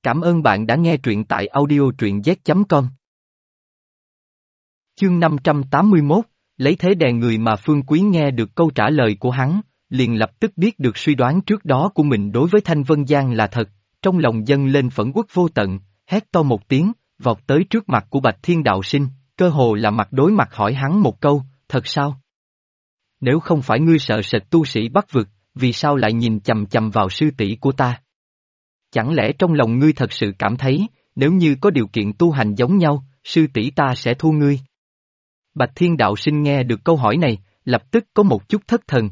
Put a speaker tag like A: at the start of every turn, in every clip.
A: Cảm ơn bạn đã nghe truyện tại audio truyện z.com. Chương 581, lấy thế đè người mà Phương Quý nghe được câu trả lời của hắn, liền lập tức biết được suy đoán trước đó của mình đối với Thanh Vân Giang là thật, trong lòng dâng lên phẫn uất vô tận, hét to một tiếng, vọt tới trước mặt của Bạch Thiên Đạo Sinh, cơ hồ là mặt đối mặt hỏi hắn một câu, thật sao? Nếu không phải ngươi sợ sệt tu sĩ Bắc vực, vì sao lại nhìn chằm chằm vào sư tỷ của ta? Chẳng lẽ trong lòng ngươi thật sự cảm thấy, nếu như có điều kiện tu hành giống nhau, sư tỷ ta sẽ thua ngươi? Bạch Thiên Đạo Sinh nghe được câu hỏi này, lập tức có một chút thất thần.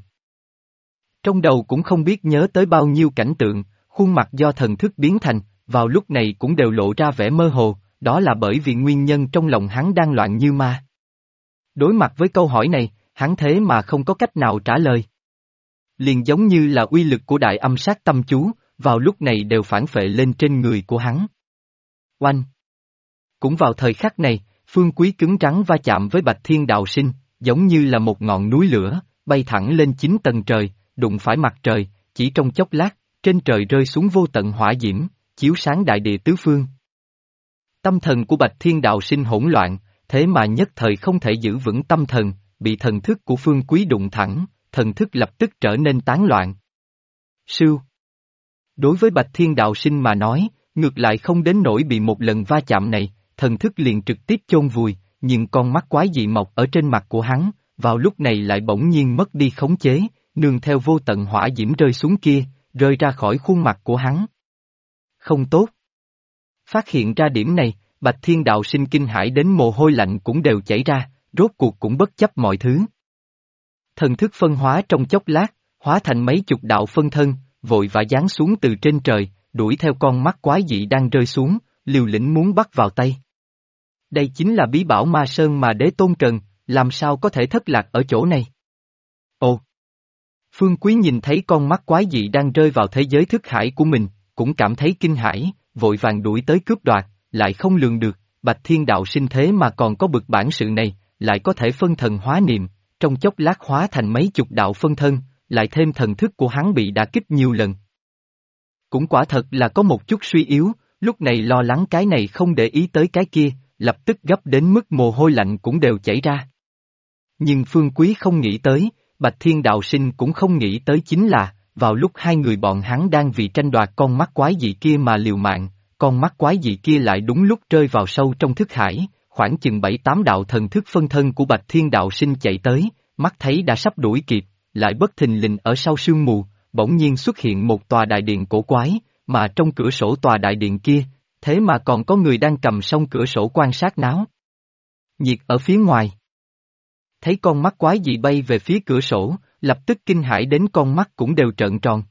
A: Trong đầu cũng không biết nhớ tới bao nhiêu cảnh tượng, khuôn mặt do thần thức biến thành, vào lúc này cũng đều lộ ra vẻ mơ hồ, đó là bởi vì nguyên nhân trong lòng hắn đang loạn như ma. Đối mặt với câu hỏi này, hắn thế mà không có cách nào trả lời. Liền giống như là uy lực của đại âm sát tâm chú, vào lúc này đều phản phệ lên trên người của hắn. Oanh! Cũng vào thời khắc này, Phương Quý cứng rắn va chạm với Bạch Thiên Đạo Sinh, giống như là một ngọn núi lửa, bay thẳng lên 9 tầng trời, đụng phải mặt trời, chỉ trong chốc lát, trên trời rơi xuống vô tận hỏa diễm, chiếu sáng đại địa tứ phương. Tâm thần của Bạch Thiên Đạo Sinh hỗn loạn, thế mà nhất thời không thể giữ vững tâm thần, bị thần thức của Phương Quý đụng thẳng, thần thức lập tức trở nên tán loạn. Sưu! Đối với Bạch Thiên Đạo Sinh mà nói, ngược lại không đến nỗi bị một lần va chạm này, thần thức liền trực tiếp chôn vùi, nhưng con mắt quái dị mọc ở trên mặt của hắn, vào lúc này lại bỗng nhiên mất đi khống chế, nương theo vô tận hỏa diễm rơi xuống kia, rơi ra khỏi khuôn mặt của hắn. Không tốt. Phát hiện ra điểm này, Bạch Thiên Đạo Sinh kinh hãi đến mồ hôi lạnh cũng đều chảy ra, rốt cuộc cũng bất chấp mọi thứ. Thần thức phân hóa trong chốc lát, hóa thành mấy chục đạo phân thân, vội vã giáng xuống từ trên trời, đuổi theo con mắt quái dị đang rơi xuống, liều lĩnh muốn bắt vào tay. Đây chính là bí bảo Ma Sơn mà Đế Tôn cần, làm sao có thể thất lạc ở chỗ này? Ồ! Phương Quý nhìn thấy con mắt quái dị đang rơi vào thế giới thức hải của mình, cũng cảm thấy kinh hãi, vội vàng đuổi tới cướp đoạt, lại không lường được, Bạch Thiên Đạo Sinh thế mà còn có bực bản sự này, lại có thể phân thần hóa niệm, trong chốc lát hóa thành mấy chục đạo phân thân, lại thêm thần thức của hắn bị đả kích nhiều lần. Cũng quả thật là có một chút suy yếu, lúc này lo lắng cái này không để ý tới cái kia, lập tức gấp đến mức mồ hôi lạnh cũng đều chảy ra. Nhưng Phương Quý không nghĩ tới, Bạch Thiên Đạo Sinh cũng không nghĩ tới chính là, vào lúc hai người bọn hắn đang vì tranh đoạt con mắt quái dị kia mà liều mạng, con mắt quái dị kia lại đúng lúc rơi vào sâu trong thức hải, khoảng chừng 7-8 đạo thần thức phân thân của Bạch Thiên Đạo Sinh chạy tới, mắt thấy đã sắp đuổi kịp, lại bất thình lình ở sau sương mù, bỗng nhiên xuất hiện một tòa đại điện cổ quái, mà trong cửa sổ tòa đại điện kia, thế mà còn có người đang cầm song cửa sổ quan sát náo nhiệt ở phía ngoài. Thấy con mắt quái dị bay về phía cửa sổ, lập tức kinh hãi đến con mắt cũng đều trợn tròn.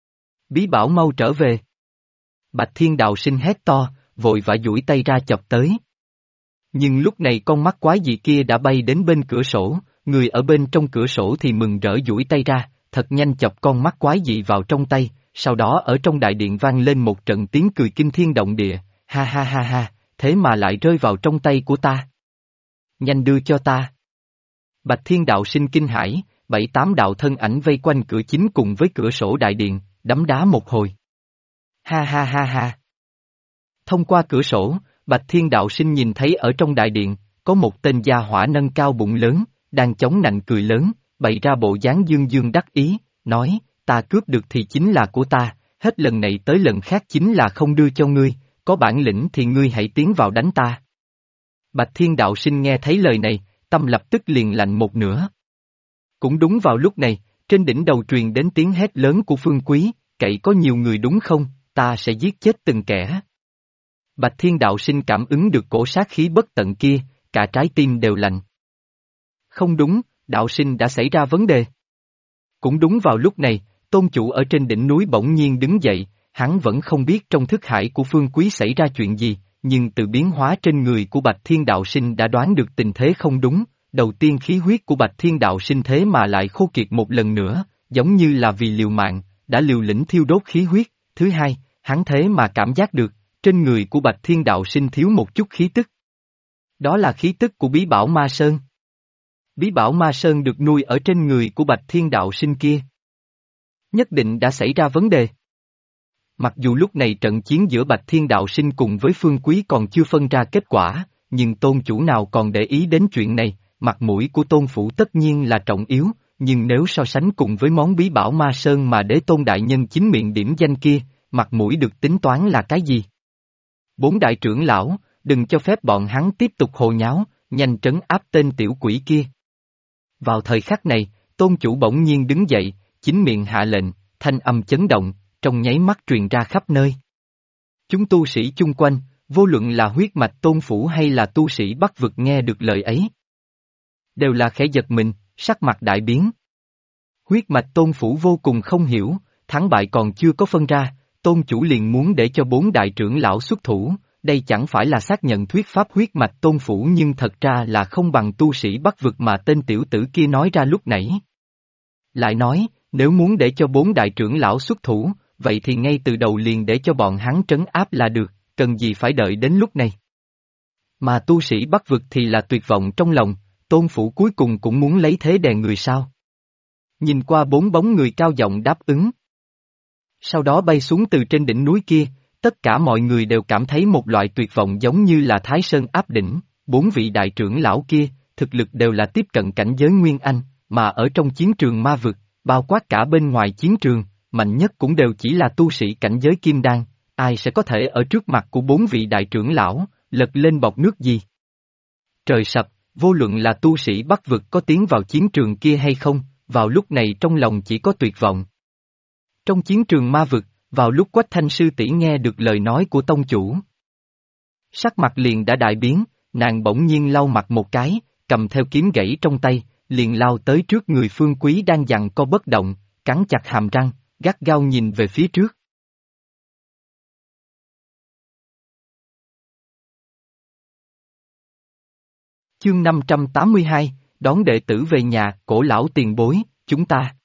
A: Bí bảo mau trở về. Bạch Thiên Đạo Sinh hét to, vội vã duỗi tay ra chọc tới. Nhưng lúc này con mắt quái dị kia đã bay đến bên cửa sổ, người ở bên trong cửa sổ thì mừng rỡ duỗi tay ra, thật nhanh chọc con mắt quái dị vào trong tay, sau đó ở trong đại điện vang lên một trận tiếng cười kinh thiên động địa, ha ha ha ha, thế mà lại rơi vào trong tay của ta. Nhanh đưa cho ta. Bạch Thiên Đạo Sinh kinh hãi, 7-8 đạo thân ảnh vây quanh cửa chính cùng với cửa sổ đại điện, đấm đá một hồi. Ha ha ha ha. Thông qua cửa sổ, Bạch Thiên Đạo Sinh nhìn thấy ở trong đại điện, có một tên gia hỏa nâng cao bụng lớn, đang chống nạnh cười lớn, bày ra bộ dáng dương dương đắc ý, nói, ta cướp được thì chính là của ta, hết lần này tới lần khác chính là không đưa cho ngươi, có bản lĩnh thì ngươi hãy tiến vào đánh ta. Bạch Thiên Đạo Sinh nghe thấy lời này, tâm lập tức liền lạnh một nửa. Cũng đúng vào lúc này, trên đỉnh đầu truyền đến tiếng hét lớn của Phương Quý, cậy có nhiều người đúng không, ta sẽ giết chết từng kẻ. Bạch Thiên Đạo Sinh cảm ứng được cổ sát khí bất tận kia, cả trái tim đều lạnh. Không đúng, Đạo Sinh đã xảy ra vấn đề. Cũng đúng vào lúc này, tôn chủ ở trên đỉnh núi bỗng nhiên đứng dậy, hắn vẫn không biết trong thức hải của Phương Quý xảy ra chuyện gì, nhưng từ biến hóa trên người của Bạch Thiên Đạo Sinh đã đoán được tình thế không đúng, đầu tiên khí huyết của Bạch Thiên Đạo Sinh thế mà lại khô kiệt một lần nữa, giống như là vì liều mạng, đã liều lĩnh thiêu đốt khí huyết, thứ hai, hắn thế mà cảm giác được, trên người của Bạch Thiên Đạo Sinh thiếu một chút khí tức. Đó là khí tức của bí bảo Ma Sơn. Bí bảo Ma Sơn được nuôi ở trên người của Bạch Thiên Đạo Sinh kia. Nhất định đã xảy ra vấn đề. Mặc dù lúc này trận chiến giữa Bạch Thiên Đạo Sinh cùng với Phương Quý còn chưa phân ra kết quả, nhưng tôn chủ nào còn để ý đến chuyện này, mặt mũi của tôn phủ tất nhiên là trọng yếu, nhưng nếu so sánh cùng với món bí bảo Ma Sơn mà đế tôn đại nhân chính miệng điểm danh kia, mặt mũi được tính toán là cái gì? Bốn đại trưởng lão, đừng cho phép bọn hắn tiếp tục hồ nháo, nhanh trấn áp tên tiểu quỷ kia. Vào thời khắc này, tôn chủ bỗng nhiên đứng dậy, chính miệng hạ lệnh, thanh âm chấn động, trong nháy mắt truyền ra khắp nơi. Chúng tu sĩ chung quanh, vô luận là huyết mạch tôn phủ hay là tu sĩ Bắc vực nghe được lời ấy, đều là khẽ giật mình, sắc mặt đại biến. Huyết mạch tôn phủ vô cùng không hiểu, thắng bại còn chưa có phân ra, tôn chủ liền muốn để cho bốn đại trưởng lão xuất thủ, đây chẳng phải là xác nhận thuyết pháp huyết mạch tôn phủ nhưng thật ra là không bằng tu sĩ Bắc vực mà tên tiểu tử kia nói ra lúc nãy. Lại nói, nếu muốn để cho bốn đại trưởng lão xuất thủ, vậy thì ngay từ đầu liền để cho bọn hắn trấn áp là được, cần gì phải đợi đến lúc này. Mà tu sĩ Bắc vực thì là tuyệt vọng trong lòng, tôn phủ cuối cùng cũng muốn lấy thế đè người sao. Nhìn qua bốn bóng người cao giọng đáp ứng. Sau đó bay xuống từ trên đỉnh núi kia, tất cả mọi người đều cảm thấy một loại tuyệt vọng giống như là Thái Sơn áp đỉnh, bốn vị đại trưởng lão kia, thực lực đều là tiếp cận cảnh giới Nguyên Anh, mà ở trong chiến trường ma vực, bao quát cả bên ngoài chiến trường, mạnh nhất cũng đều chỉ là tu sĩ cảnh giới Kim Đan, ai sẽ có thể ở trước mặt của bốn vị đại trưởng lão, lật lên bọt nước gì. Trời sập, vô luận là tu sĩ Bắc vực có tiến vào chiến trường kia hay không, vào lúc này trong lòng chỉ có tuyệt vọng. Trong chiến trường ma vực, vào lúc Quách Thanh sư tỷ nghe được lời nói của tông chủ, sắc mặt liền đã đại biến, nàng bỗng nhiên lau mặt một cái, cầm theo kiếm gãy trong tay, liền lao tới trước người Phương Quý đang giằng co bất động, cắn chặt hàm răng, gắt gao nhìn về phía trước. Chương 582, đón đệ tử về nhà, cổ lão tiền bối, chúng ta.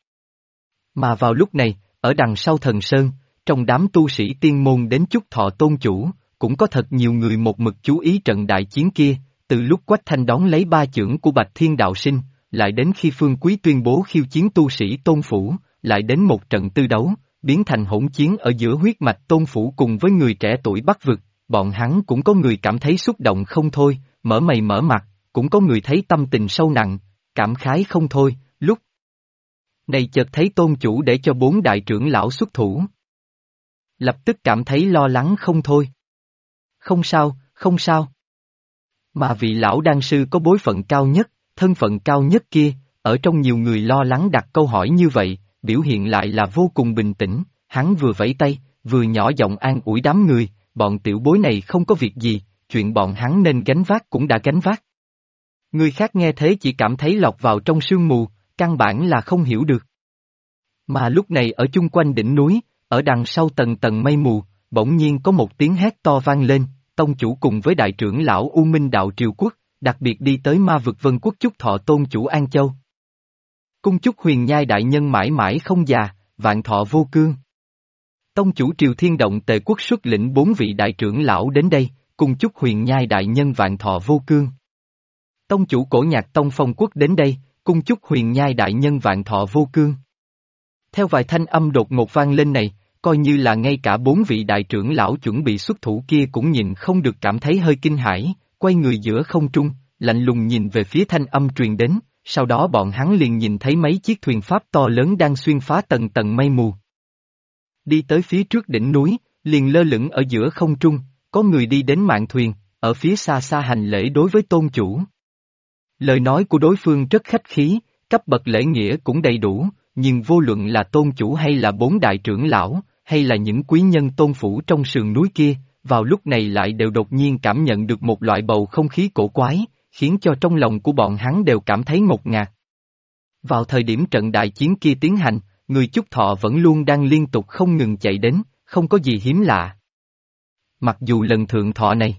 A: Mà vào lúc này, ở đằng sau thần sơn, trong đám tu sĩ tiên môn đến chúc thọ tôn chủ, cũng có thật nhiều người một mực chú ý trận đại chiến kia, từ lúc Quách Thanh đón lấy ba chưởng của Bạch Thiên Đạo Sinh, lại đến khi Phương Quý tuyên bố khiêu chiến tu sĩ tôn phủ, lại đến một trận tư đấu, biến thành hỗn chiến ở giữa huyết mạch tôn phủ cùng với người trẻ tuổi Bắc vực, bọn hắn cũng có người cảm thấy xúc động không thôi, mở mày mở mặt, cũng có người thấy tâm tình sâu nặng, cảm khái không thôi, lúc này chợt thấy tôn chủ để cho bốn đại trưởng lão xuất thủ. Lập tức cảm thấy lo lắng không thôi. Không sao, không sao. Mà vị lão đan sư có bối phận cao nhất, thân phận cao nhất kia, ở trong nhiều người lo lắng đặt câu hỏi như vậy, biểu hiện lại là vô cùng bình tĩnh, hắn vừa vẫy tay, vừa nhỏ giọng an ủi đám người, bọn tiểu bối này không có việc gì, chuyện bọn hắn nên gánh vác cũng đã gánh vác. Người khác nghe thế chỉ cảm thấy lọt vào trong sương mù, căn bản là không hiểu được. Mà lúc này ở chung quanh đỉnh núi, ở đằng sau tầng tầng mây mù, bỗng nhiên có một tiếng hét to vang lên, tông chủ cùng với đại trưởng lão U Minh Đạo Triều Quốc, đặc biệt đi tới ma vực Vân Quốc chúc thọ tôn chủ An Châu. Cung chúc huyền nhai đại nhân mãi mãi không già, vạn thọ vô cương. Tông chủ Triều Thiên Động Tề Quốc xuất lĩnh bốn vị đại trưởng lão đến đây, cung chúc huyền nhai đại nhân vạn thọ vô cương. Tông chủ Cổ Nhạc Tông Phong Quốc đến đây, cung chúc huyền nhai đại nhân vạn thọ vô cương. Theo vài thanh âm đột ngột vang lên này, coi như là ngay cả bốn vị đại trưởng lão chuẩn bị xuất thủ kia cũng nhìn không được cảm thấy hơi kinh hãi, quay người giữa không trung, lạnh lùng nhìn về phía thanh âm truyền đến, sau đó bọn hắn liền nhìn thấy mấy chiếc thuyền pháp to lớn đang xuyên phá tầng tầng mây mù. Đi tới phía trước đỉnh núi, liền lơ lửng ở giữa không trung, có người đi đến mạn thuyền, ở phía xa xa hành lễ đối với tôn chủ. Lời nói của đối phương rất khách khí, cấp bậc lễ nghĩa cũng đầy đủ, nhưng vô luận là tôn chủ hay là bốn đại trưởng lão, hay là những quý nhân tôn phủ trong sườn núi kia, vào lúc này lại đều đột nhiên cảm nhận được một loại bầu không khí cổ quái, khiến cho trong lòng của bọn hắn đều cảm thấy ngột ngạt. Vào thời điểm trận đại chiến kia tiến hành, người chúc thọ vẫn luôn đang liên tục không ngừng chạy đến, không có gì hiếm lạ. Mặc dù lần thượng thọ này,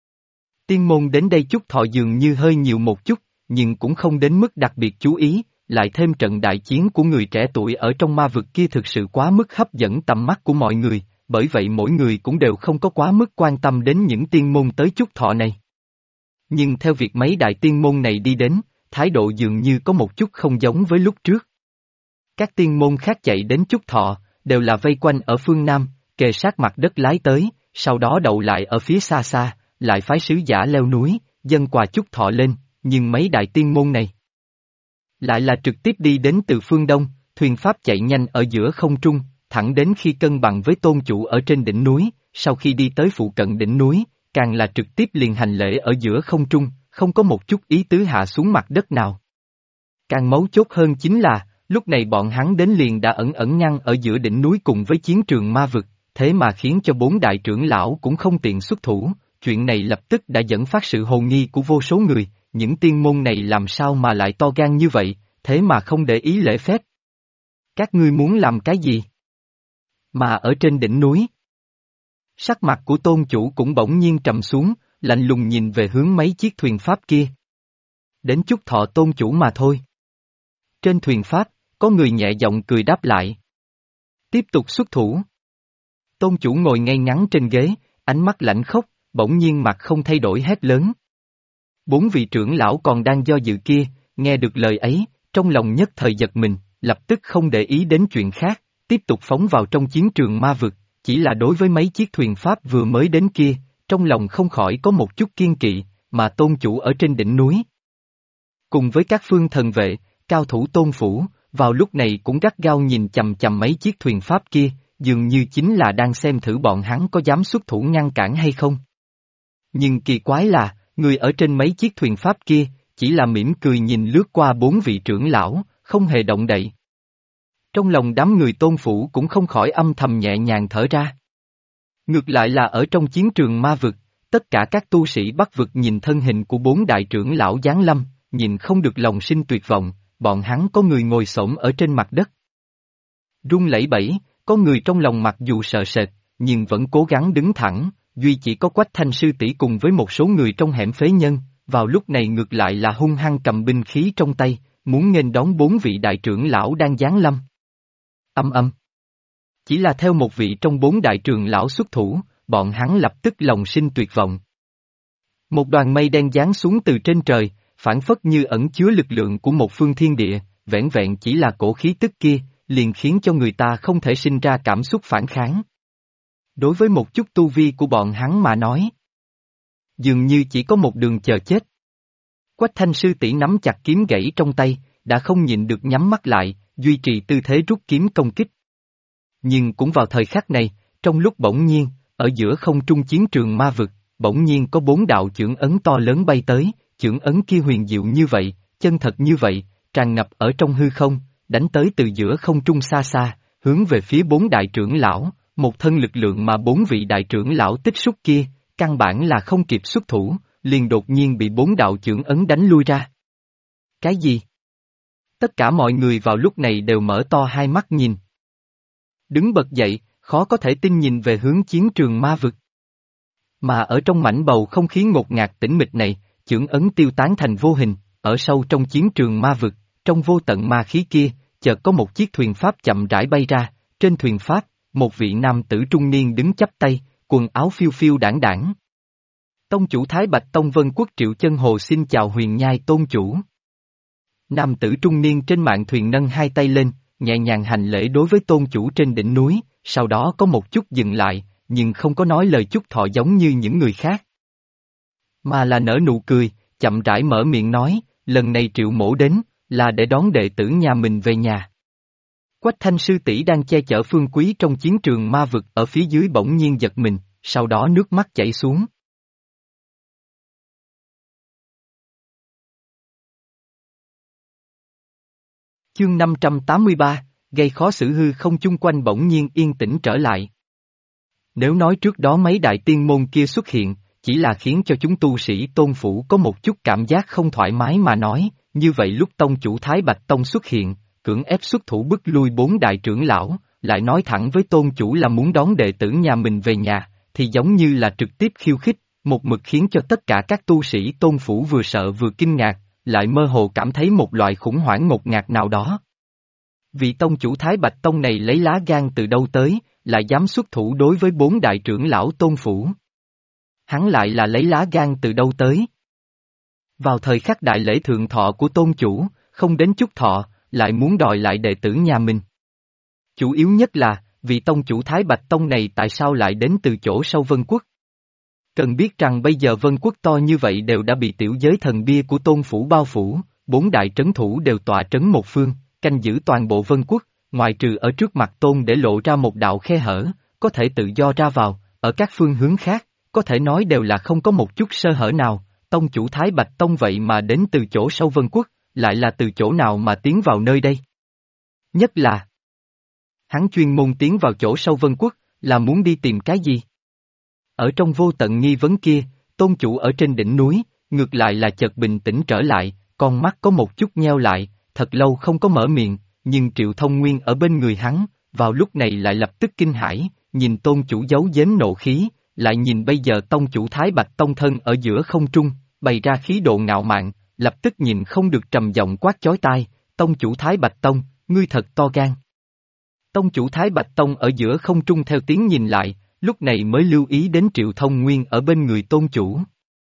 A: tiên môn đến đây chúc thọ dường như hơi nhiều một chút, nhưng cũng không đến mức đặc biệt chú ý, lại thêm trận đại chiến của người trẻ tuổi ở trong ma vực kia thực sự quá mức hấp dẫn tầm mắt của mọi người, bởi vậy mỗi người cũng đều không có quá mức quan tâm đến những tiên môn tới chúc thọ này. Nhưng theo việc mấy đại tiên môn này đi đến, thái độ dường như có một chút không giống với lúc trước. Các tiên môn khác chạy đến chúc thọ, đều là vây quanh ở phương Nam, kề sát mặt đất lái tới, sau đó đậu lại ở phía xa xa, lại phái sứ giả leo núi, dâng quà chúc thọ lên, nhưng mấy đại tiên môn này lại là trực tiếp đi đến từ phương Đông, thuyền pháp chạy nhanh ở giữa không trung, thẳng đến khi cân bằng với tôn chủ ở trên đỉnh núi, sau khi đi tới phụ cận đỉnh núi, càng là trực tiếp liền hành lễ ở giữa không trung, không có một chút ý tứ hạ xuống mặt đất nào. Càng mấu chốt hơn chính là, lúc này bọn hắn đến liền đã ẩn ẩn ngăn ở giữa đỉnh núi cùng với chiến trường ma vực, thế mà khiến cho bốn đại trưởng lão cũng không tiện xuất thủ, chuyện này lập tức đã dẫn phát sự hồ nghi của vô số người, những tiên môn này làm sao mà lại to gan như vậy, thế mà không để ý lễ phép. Các ngươi muốn làm cái gì? Mà ở trên đỉnh núi, sắc mặt của tôn chủ cũng bỗng nhiên trầm xuống, lạnh lùng nhìn về hướng mấy chiếc thuyền pháp kia. Đến chúc thọ tôn chủ mà thôi. Trên thuyền pháp, có người nhẹ giọng cười đáp lại. Tiếp tục xuất thủ. Tôn chủ ngồi ngay ngắn trên ghế, ánh mắt lạnh khốc, bỗng nhiên mặt không thay đổi hét lớn. Bốn vị trưởng lão còn đang do dự kia, nghe được lời ấy, trong lòng nhất thời giật mình, lập tức không để ý đến chuyện khác, tiếp tục phóng vào trong chiến trường ma vực, chỉ là đối với mấy chiếc thuyền pháp vừa mới đến kia, trong lòng không khỏi có một chút kiên kỵ, mà tôn chủ ở trên đỉnh núi. Cùng với các phương thần vệ, cao thủ tôn phủ, vào lúc này cũng gắt gao nhìn chằm chằm mấy chiếc thuyền pháp kia, dường như chính là đang xem thử bọn hắn có dám xuất thủ ngăn cản hay không. Nhưng kỳ quái là, người ở trên mấy chiếc thuyền pháp kia, chỉ là mỉm cười nhìn lướt qua bốn vị trưởng lão, không hề động đậy. Trong lòng đám người tôn phủ cũng không khỏi âm thầm nhẹ nhàng thở ra. Ngược lại là ở trong chiến trường ma vực, tất cả các tu sĩ Bắc vực nhìn thân hình của bốn đại trưởng lão giáng lâm, nhìn không được lòng sinh tuyệt vọng, bọn hắn có người ngồi xổm ở trên mặt đất. Run lẩy bẩy, có người trong lòng mặc dù sợ sệt, nhưng vẫn cố gắng đứng thẳng, duy chỉ có Quách Thanh sư tỷ cùng với một số người trong hẻm phế nhân, vào lúc này ngược lại là hung hăng cầm binh khí trong tay, muốn nghênh đón bốn vị đại trưởng lão đang giáng lâm. Âm âm. Chỉ là theo một vị trong bốn đại trưởng lão xuất thủ, bọn hắn lập tức lòng sinh tuyệt vọng. Một đoàn mây đen giáng xuống từ trên trời, phảng phất như ẩn chứa lực lượng của một phương thiên địa, vẻn vẹn chỉ là cổ khí tức kia, liền khiến cho người ta không thể sinh ra cảm xúc phản kháng. Đối với một chút tu vi của bọn hắn mà nói, dường như chỉ có một đường chờ chết. Quách Thanh sư tỷ nắm chặt kiếm gãy trong tay, đã không nhịn được nhắm mắt lại, duy trì tư thế rút kiếm công kích. Nhưng cũng vào thời khắc này, trong lúc bỗng nhiên, ở giữa không trung chiến trường ma vực, bỗng nhiên có bốn đạo chưởng ấn to lớn bay tới, chưởng ấn kia huyền diệu như vậy, chân thật như vậy, tràn ngập ở trong hư không, đánh tới từ giữa không trung xa xa, hướng về phía bốn đại trưởng lão, một thân lực lượng mà bốn vị đại trưởng lão tích xúc kia, căn bản là không kịp xuất thủ, liền đột nhiên bị bốn đạo chưởng ấn đánh lui ra. Cái gì? Tất cả mọi người vào lúc này đều mở to hai mắt nhìn. Đứng bật dậy, khó có thể tin nhìn về hướng chiến trường ma vực. Mà ở trong mảnh bầu không khí ngột ngạt tĩnh mịch này, chưởng ấn tiêu tán thành vô hình, ở sâu trong chiến trường ma vực, trong vô tận ma khí kia, chợt có một chiếc thuyền pháp chậm rãi bay ra, trên thuyền pháp, một vị nam tử trung niên đứng chắp tay, quần áo phiêu phiêu đãng đãng. Tông chủ Thái Bạch Tông Vân Quốc Triệu Chân Hồ xin chào Huyền Nhai tôn chủ. Nam tử trung niên trên mạn thuyền nâng hai tay lên, nhẹ nhàng hành lễ đối với tôn chủ trên đỉnh núi, sau đó có một chút dừng lại, nhưng không có nói lời chúc thọ giống như những người khác. Mà là nở nụ cười, chậm rãi mở miệng nói, lần này Triệu mỗ đến, là để đón đệ tử nhà mình về nhà. Quách Thanh sư tỷ đang che chở Phương Quý trong chiến trường ma vực ở phía dưới bỗng nhiên giật mình, sau đó nước mắt chảy xuống. Chương 583, gây khó xử hư không chung quanh bỗng nhiên yên tĩnh trở lại. Nếu nói trước đó mấy đại tiên môn kia xuất hiện, chỉ là khiến cho chúng tu sĩ tôn phủ có một chút cảm giác không thoải mái mà nói, như vậy lúc tông chủ Thái Bạch Tông xuất hiện, cưỡng ép xuất thủ bức lui bốn đại trưởng lão, lại nói thẳng với tôn chủ là muốn đón đệ tử nhà mình về nhà, thì giống như là trực tiếp khiêu khích, một mực khiến cho tất cả các tu sĩ tôn phủ vừa sợ vừa kinh ngạc, lại mơ hồ cảm thấy một loại khủng hoảng ngột ngạt nào đó. Vị tông chủ Thái Bạch Tông này lấy lá gan từ đâu tới, lại dám xuất thủ đối với bốn đại trưởng lão tôn phủ. Hắn lại là lấy lá gan từ đâu tới. Vào thời khắc đại lễ thượng thọ của tôn chủ, không đến chúc thọ, lại muốn đòi lại đệ tử nhà mình. Chủ yếu nhất là, vị tông chủ Thái Bạch Tông này tại sao lại đến từ chỗ sâu Vân Quốc? Cần biết rằng bây giờ Vân Quốc to như vậy đều đã bị tiểu giới thần bia của Tôn Phủ bao phủ, 4 đại trấn thủ đều tọa trấn một phương, canh giữ toàn bộ Vân Quốc, ngoại trừ ở trước mặt Tôn để lộ ra một đạo khe hở, có thể tự do ra vào, ở các phương hướng khác, có thể nói đều là không có một chút sơ hở nào, tông chủ Thái Bạch Tông vậy mà đến từ chỗ sâu Vân Quốc, lại là từ chỗ nào mà tiến vào nơi đây? Nhất là, hắn chuyên môn tiến vào chỗ sâu Vân Quốc, là muốn đi tìm cái gì? Ở trong vô tận nghi vấn kia, tôn chủ ở trên đỉnh núi, ngược lại là chợt bình tĩnh trở lại, con mắt có một chút nheo lại, thật lâu không có mở miệng, nhưng Triệu Thông Nguyên ở bên người hắn, vào lúc này lại lập tức kinh hãi, nhìn tôn chủ giấu giếm nộ khí, lại nhìn bây giờ tông chủ Thái Bạch Tông thân ở giữa không trung, bày ra khí độ ngạo mạn, lập tức nhìn không được trầm giọng quát chói tai, tông chủ Thái Bạch Tông, ngươi thật to gan. Tông chủ Thái Bạch Tông ở giữa không trung theo tiếng nhìn lại, lúc này mới lưu ý đến Triệu Thông Nguyên ở bên người tôn chủ.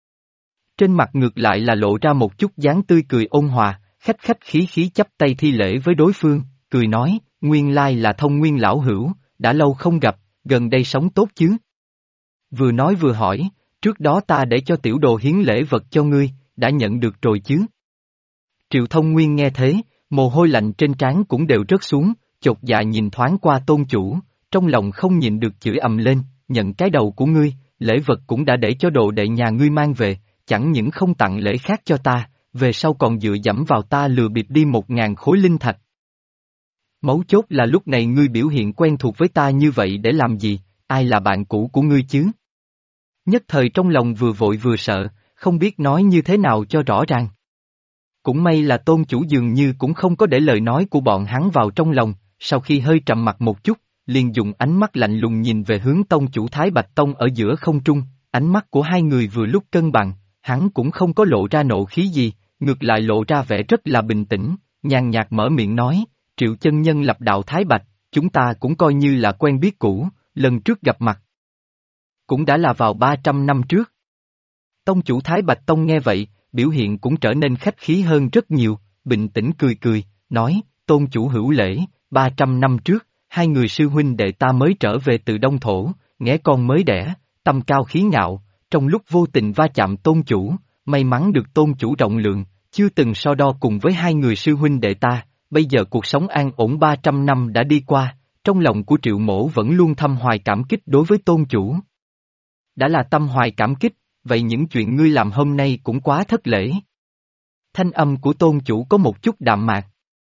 A: Trên mặt ngược lại là lộ ra một chút dáng tươi cười ôn hòa, khách khách khí khí chắp tay thi lễ với đối phương, cười nói, nguyên lai là Thông Nguyên lão hữu, đã lâu không gặp, gần đây sống tốt chứ? Vừa nói vừa hỏi, trước đó ta để cho tiểu đồ hiến lễ vật cho ngươi, đã nhận được rồi chứ? Triệu Thông Nguyên nghe thế, mồ hôi lạnh trên trán cũng đều rớt xuống, chột dạ nhìn thoáng qua tôn chủ, trong lòng không nhịn được chửi ầm lên, nhận cái đầu của ngươi, lễ vật cũng đã để cho đồ đệ nhà ngươi mang về, chẳng những không tặng lễ khác cho ta, về sau còn dựa dẫm vào ta lừa bịp đi 1.000 khối linh thạch. Mấu chốt là lúc này ngươi biểu hiện quen thuộc với ta như vậy để làm gì, ai là bạn cũ của ngươi chứ? Nhất thời trong lòng vừa vội vừa sợ, không biết nói như thế nào cho rõ ràng. Cũng may là tôn chủ dường như cũng không có để lời nói của bọn hắn vào trong lòng, sau khi hơi trầm mặt một chút, liền dùng ánh mắt lạnh lùng nhìn về hướng tông chủ Thái Bạch Tông ở giữa không trung, ánh mắt của hai người vừa lúc cân bằng, hắn cũng không có lộ ra nộ khí gì, ngược lại lộ ra vẻ rất là bình tĩnh, nhàn nhạt mở miệng nói, Triệu chân nhân lập đạo Thái Bạch, chúng ta cũng coi như là quen biết cũ, lần trước gặp mặt. Cũng đã là vào 300 năm trước. Tông chủ Thái Bạch Tông nghe vậy, biểu hiện cũng trở nên khách khí hơn rất nhiều, bình tĩnh cười cười, nói, tôn chủ hữu lễ, 300 năm trước, hai người sư huynh đệ ta mới trở về từ Đông Thổ, nghé con mới đẻ, tâm cao khí ngạo, trong lúc vô tình va chạm tôn chủ, may mắn được tôn chủ rộng lượng, chưa từng so đo cùng với hai người sư huynh đệ ta, bây giờ cuộc sống an ổn 300 năm đã đi qua, trong lòng của Triệu Mỗ vẫn luôn thâm hoài cảm kích đối với tôn chủ. Đã là tâm hoài cảm kích, vậy những chuyện ngươi làm hôm nay cũng quá thất lễ. Thanh âm của tôn chủ có một chút đạm mạc.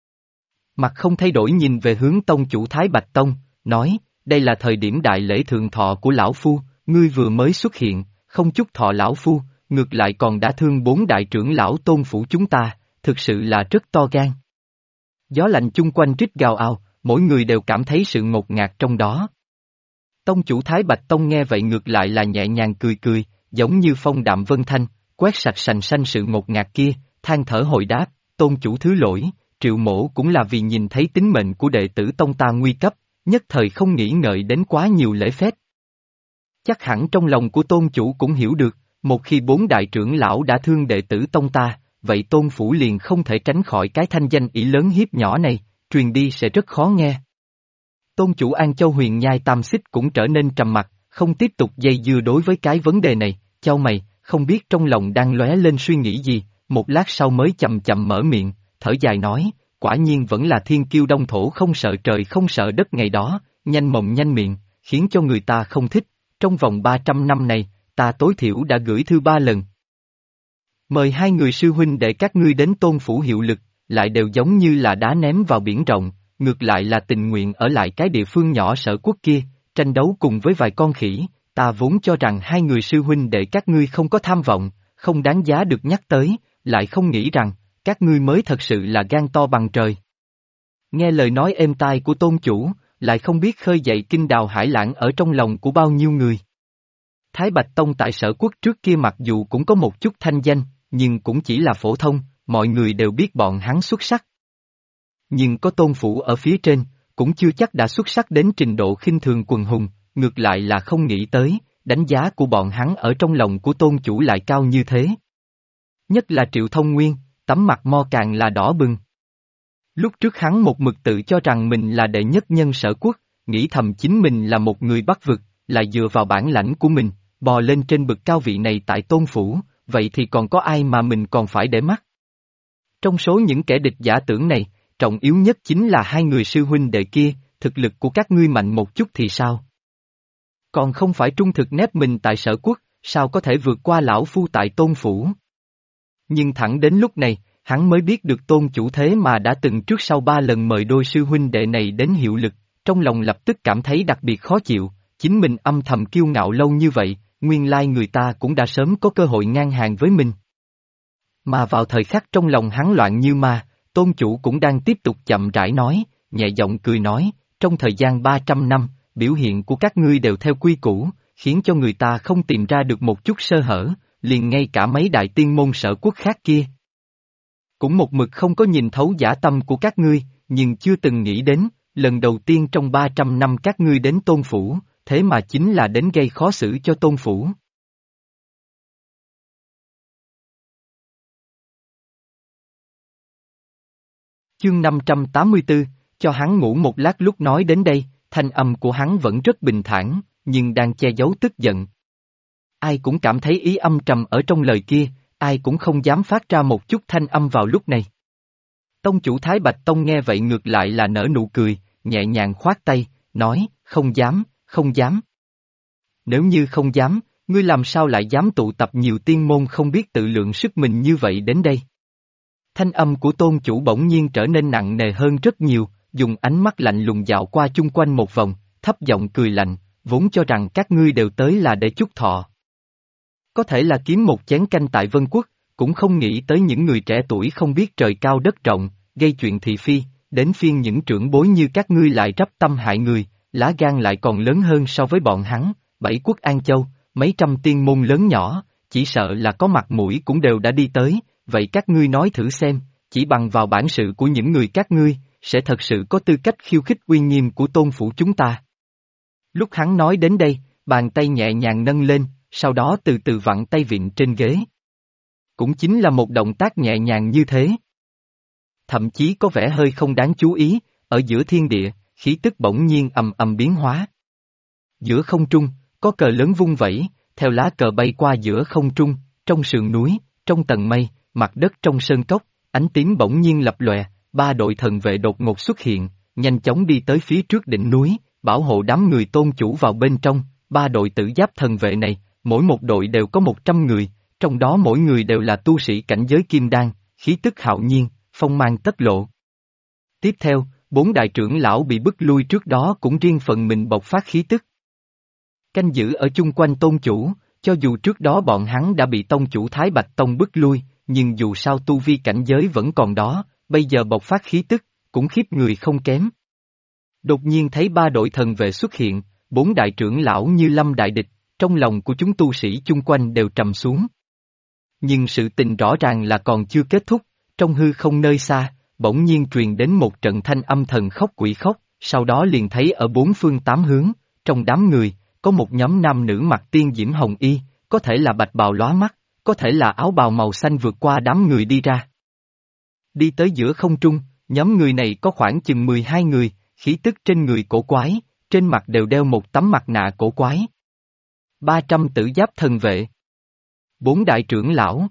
A: Mặt không thay đổi nhìn về hướng tông chủ Thái Bạch Tông, nói, đây là thời điểm đại lễ thượng thọ của lão phu, ngươi vừa mới xuất hiện, không chúc thọ lão phu, ngược lại còn đã thương 4 đại trưởng lão tôn phủ chúng ta, thực sự là rất to gan. Gió lạnh chung quanh rít gào ào, mỗi người đều cảm thấy sự ngột ngạt trong đó. Tông chủ Thái Bạch Tông nghe vậy ngược lại là nhẹ nhàng cười cười, giống như phong đạm vân thanh, quét sạch sành xanh sự ngột ngạt kia, than thở hồi đáp, tôn chủ thứ lỗi, Triệu Mỗ cũng là vì nhìn thấy tính mệnh của đệ tử tông ta nguy cấp, nhất thời không nghĩ ngợi đến quá nhiều lễ phép. Chắc hẳn trong lòng của tôn chủ cũng hiểu được, một khi 4 đại trưởng lão đã thương đệ tử tông ta, vậy tôn phủ liền không thể tránh khỏi cái thanh danh ỷ lớn hiếp nhỏ này, truyền đi sẽ rất khó nghe. Tôn chủ An Châu Huyền Nhai Tam Xích cũng trở nên trầm mặc, không tiếp tục dây dưa đối với cái vấn đề này, chau mày, không biết trong lòng đang lóe lên suy nghĩ gì, một lát sau mới chậm chậm mở miệng, thở dài nói, quả nhiên vẫn là thiên kiêu đông thổ không sợ trời không sợ đất ngày đó, nhanh mồm nhanh miệng, khiến cho người ta không thích, trong vòng 300 năm này, ta tối thiểu đã gửi thư 3 lần. Mời hai người sư huynh để các ngươi đến tôn phủ hiệu lực, lại đều giống như là đá ném vào biển rộng, ngược lại là tình nguyện ở lại cái địa phương nhỏ sở quốc kia, tranh đấu cùng với vài con khỉ, ta vốn cho rằng hai người sư huynh đệ các ngươi không có tham vọng, không đáng giá được nhắc tới, lại không nghĩ rằng, các ngươi mới thật sự là gan to bằng trời. Nghe lời nói êm tai của tôn chủ, lại không biết khơi dậy kinh đào hải lãng ở trong lòng của bao nhiêu người. Thái Bạch Tông tại sở quốc trước kia mặc dù cũng có một chút thanh danh, nhưng cũng chỉ là phổ thông, mọi người đều biết bọn hắn xuất sắc. Nhưng có tôn phủ ở phía trên, cũng chưa chắc đã xuất sắc đến trình độ khinh thường quần hùng, ngược lại là không nghĩ tới, đánh giá của bọn hắn ở trong lòng của tôn chủ lại cao như thế. Nhất là Triệu Thông Nguyên, tấm mặt mo càng là đỏ bừng. Lúc trước hắn một mực tự cho rằng mình là đệ nhất nhân sở quốc, nghĩ thầm chính mình là một người Bắc vực, lại dựa vào bản lãnh của mình, bò lên trên bậc cao vị này tại Tôn Phủ, vậy thì còn có ai mà mình còn phải để mắt? Trong số những kẻ địch giả tưởng này, trọng yếu nhất chính là hai người sư huynh đệ kia, thực lực của các ngươi mạnh một chút thì sao? Còn không phải trung thực nép mình tại Sở Quốc, sao có thể vượt qua lão phu tại Tôn Phủ? Nhưng thẳng đến lúc này, hắn mới biết được Tôn chủ thế mà đã từng trước sau 3 lần mời đôi sư huynh đệ này đến hiệu lực, trong lòng lập tức cảm thấy đặc biệt khó chịu, chính mình âm thầm kiêu ngạo lâu như vậy, nguyên lai người ta cũng đã sớm có cơ hội ngang hàng với mình. Mà vào thời khắc trong lòng hắn loạn như ma, Tôn chủ cũng đang tiếp tục chậm rãi nói, nhẹ giọng cười nói, trong thời gian 300 năm, biểu hiện của các ngươi đều theo quy củ, khiến cho người ta không tìm ra được một chút sơ hở, liền ngay cả mấy đại tiên môn Sở Quốc khác kia. Cũng một mực không có nhìn thấu dã tâm của các ngươi, nhưng chưa từng nghĩ đến, lần đầu tiên trong 300 năm các ngươi đến Tôn Phủ, thế mà chính là đến gây khó xử cho Tôn Phủ. Chương 584, cho hắn ngủ một lát. Lúc nói đến đây, thanh âm của hắn vẫn rất bình thản, nhưng đang che giấu tức giận. Ai cũng cảm thấy ý âm trầm ở trong lời kia, ai cũng không dám phát ra một chút thanh âm vào lúc này. Tông chủ Thái Bạch Tông nghe vậy ngược lại là nở nụ cười, nhẹ nhàng khoát tay, nói, không dám, không dám. Nếu như không dám, ngươi làm sao lại dám tụ tập nhiều tiên môn không biết tự lượng sức mình như vậy đến đây? Thanh âm của tôn chủ bỗng nhiên trở nên nặng nề hơn rất nhiều, dùng ánh mắt lạnh lùng dạo qua chung quanh một vòng, thấp giọng cười lạnh, vốn cho rằng các ngươi đều tới là để chúc thọ. Có thể là kiếm một chén canh tại Vân Quốc, cũng không nghĩ tới những người trẻ tuổi không biết trời cao đất rộng, gây chuyện thị phi, đến phiên những trưởng bối như các ngươi lại rắp tâm hại người, lá gan lại còn lớn hơn so với bọn hắn, 7 quốc An Châu, mấy trăm tiên môn lớn nhỏ, chỉ sợ là có mặt mũi cũng đều đã đi tới, vậy các ngươi nói thử xem, chỉ bằng vào bản sự của những người các ngươi, sẽ thật sự có tư cách khiêu khích uy nghiêm của Tôn Phủ chúng ta. Lúc hắn nói đến đây, bàn tay nhẹ nhàng nâng lên, sau đó từ từ vặn tay vịn trên ghế. Cũng chính là một động tác nhẹ nhàng như thế. Thậm chí có vẻ hơi không đáng chú ý, ở giữa thiên địa, khí tức bỗng nhiên ầm ầm biến hóa. Giữa không trung, có cờ lớn vung vẩy, theo lá cờ bay qua giữa không trung, trong sườn núi, trong tầng mây, mặt đất trong sơn cốc, ánh tím bỗng nhiên lập lòe, 3 đội thần vệ đột ngột xuất hiện, nhanh chóng đi tới phía trước đỉnh núi, bảo hộ đám người tôn chủ vào bên trong. 3 đội tử giáp thần vệ này, mỗi một đội đều có 100 người, trong đó mỗi người đều là tu sĩ cảnh giới kim đan, khí tức hạo nhiên, phong mang tất lộ. Tiếp theo, 4 đại trưởng lão bị bức lui trước đó cũng riêng phần mình bộc phát khí tức. Canh giữ ở chung quanh tôn chủ, cho dù trước đó bọn hắn đã bị tông chủ Thái Bạch Tông bức lui, nhưng dù sao tu vi cảnh giới vẫn còn đó, bây giờ bộc phát khí tức, cũng khiếp người không kém. Đột nhiên thấy 3 đội thần vệ xuất hiện, 4 đại trưởng lão như lâm đại địch, trong lòng của chúng tu sĩ chung quanh đều trầm xuống. Nhưng sự tình rõ ràng là còn chưa kết thúc, trong hư không nơi xa, bỗng nhiên truyền đến một trận thanh âm thần khóc quỷ khóc, sau đó liền thấy ở 4 phương 8 hướng, trong đám người, có một nhóm nam nữ mặc tiên diễm hồng y, có thể là bạch bào lóa mắt, có thể là áo bào màu xanh vượt qua đám người đi ra. Đi tới giữa không trung, nhóm người này có khoảng chừng 12 người, khí tức trên người cổ quái, trên mặt đều đeo một tấm mặt nạ cổ quái. 300 tử giáp thần vệ, 4 đại trưởng lão,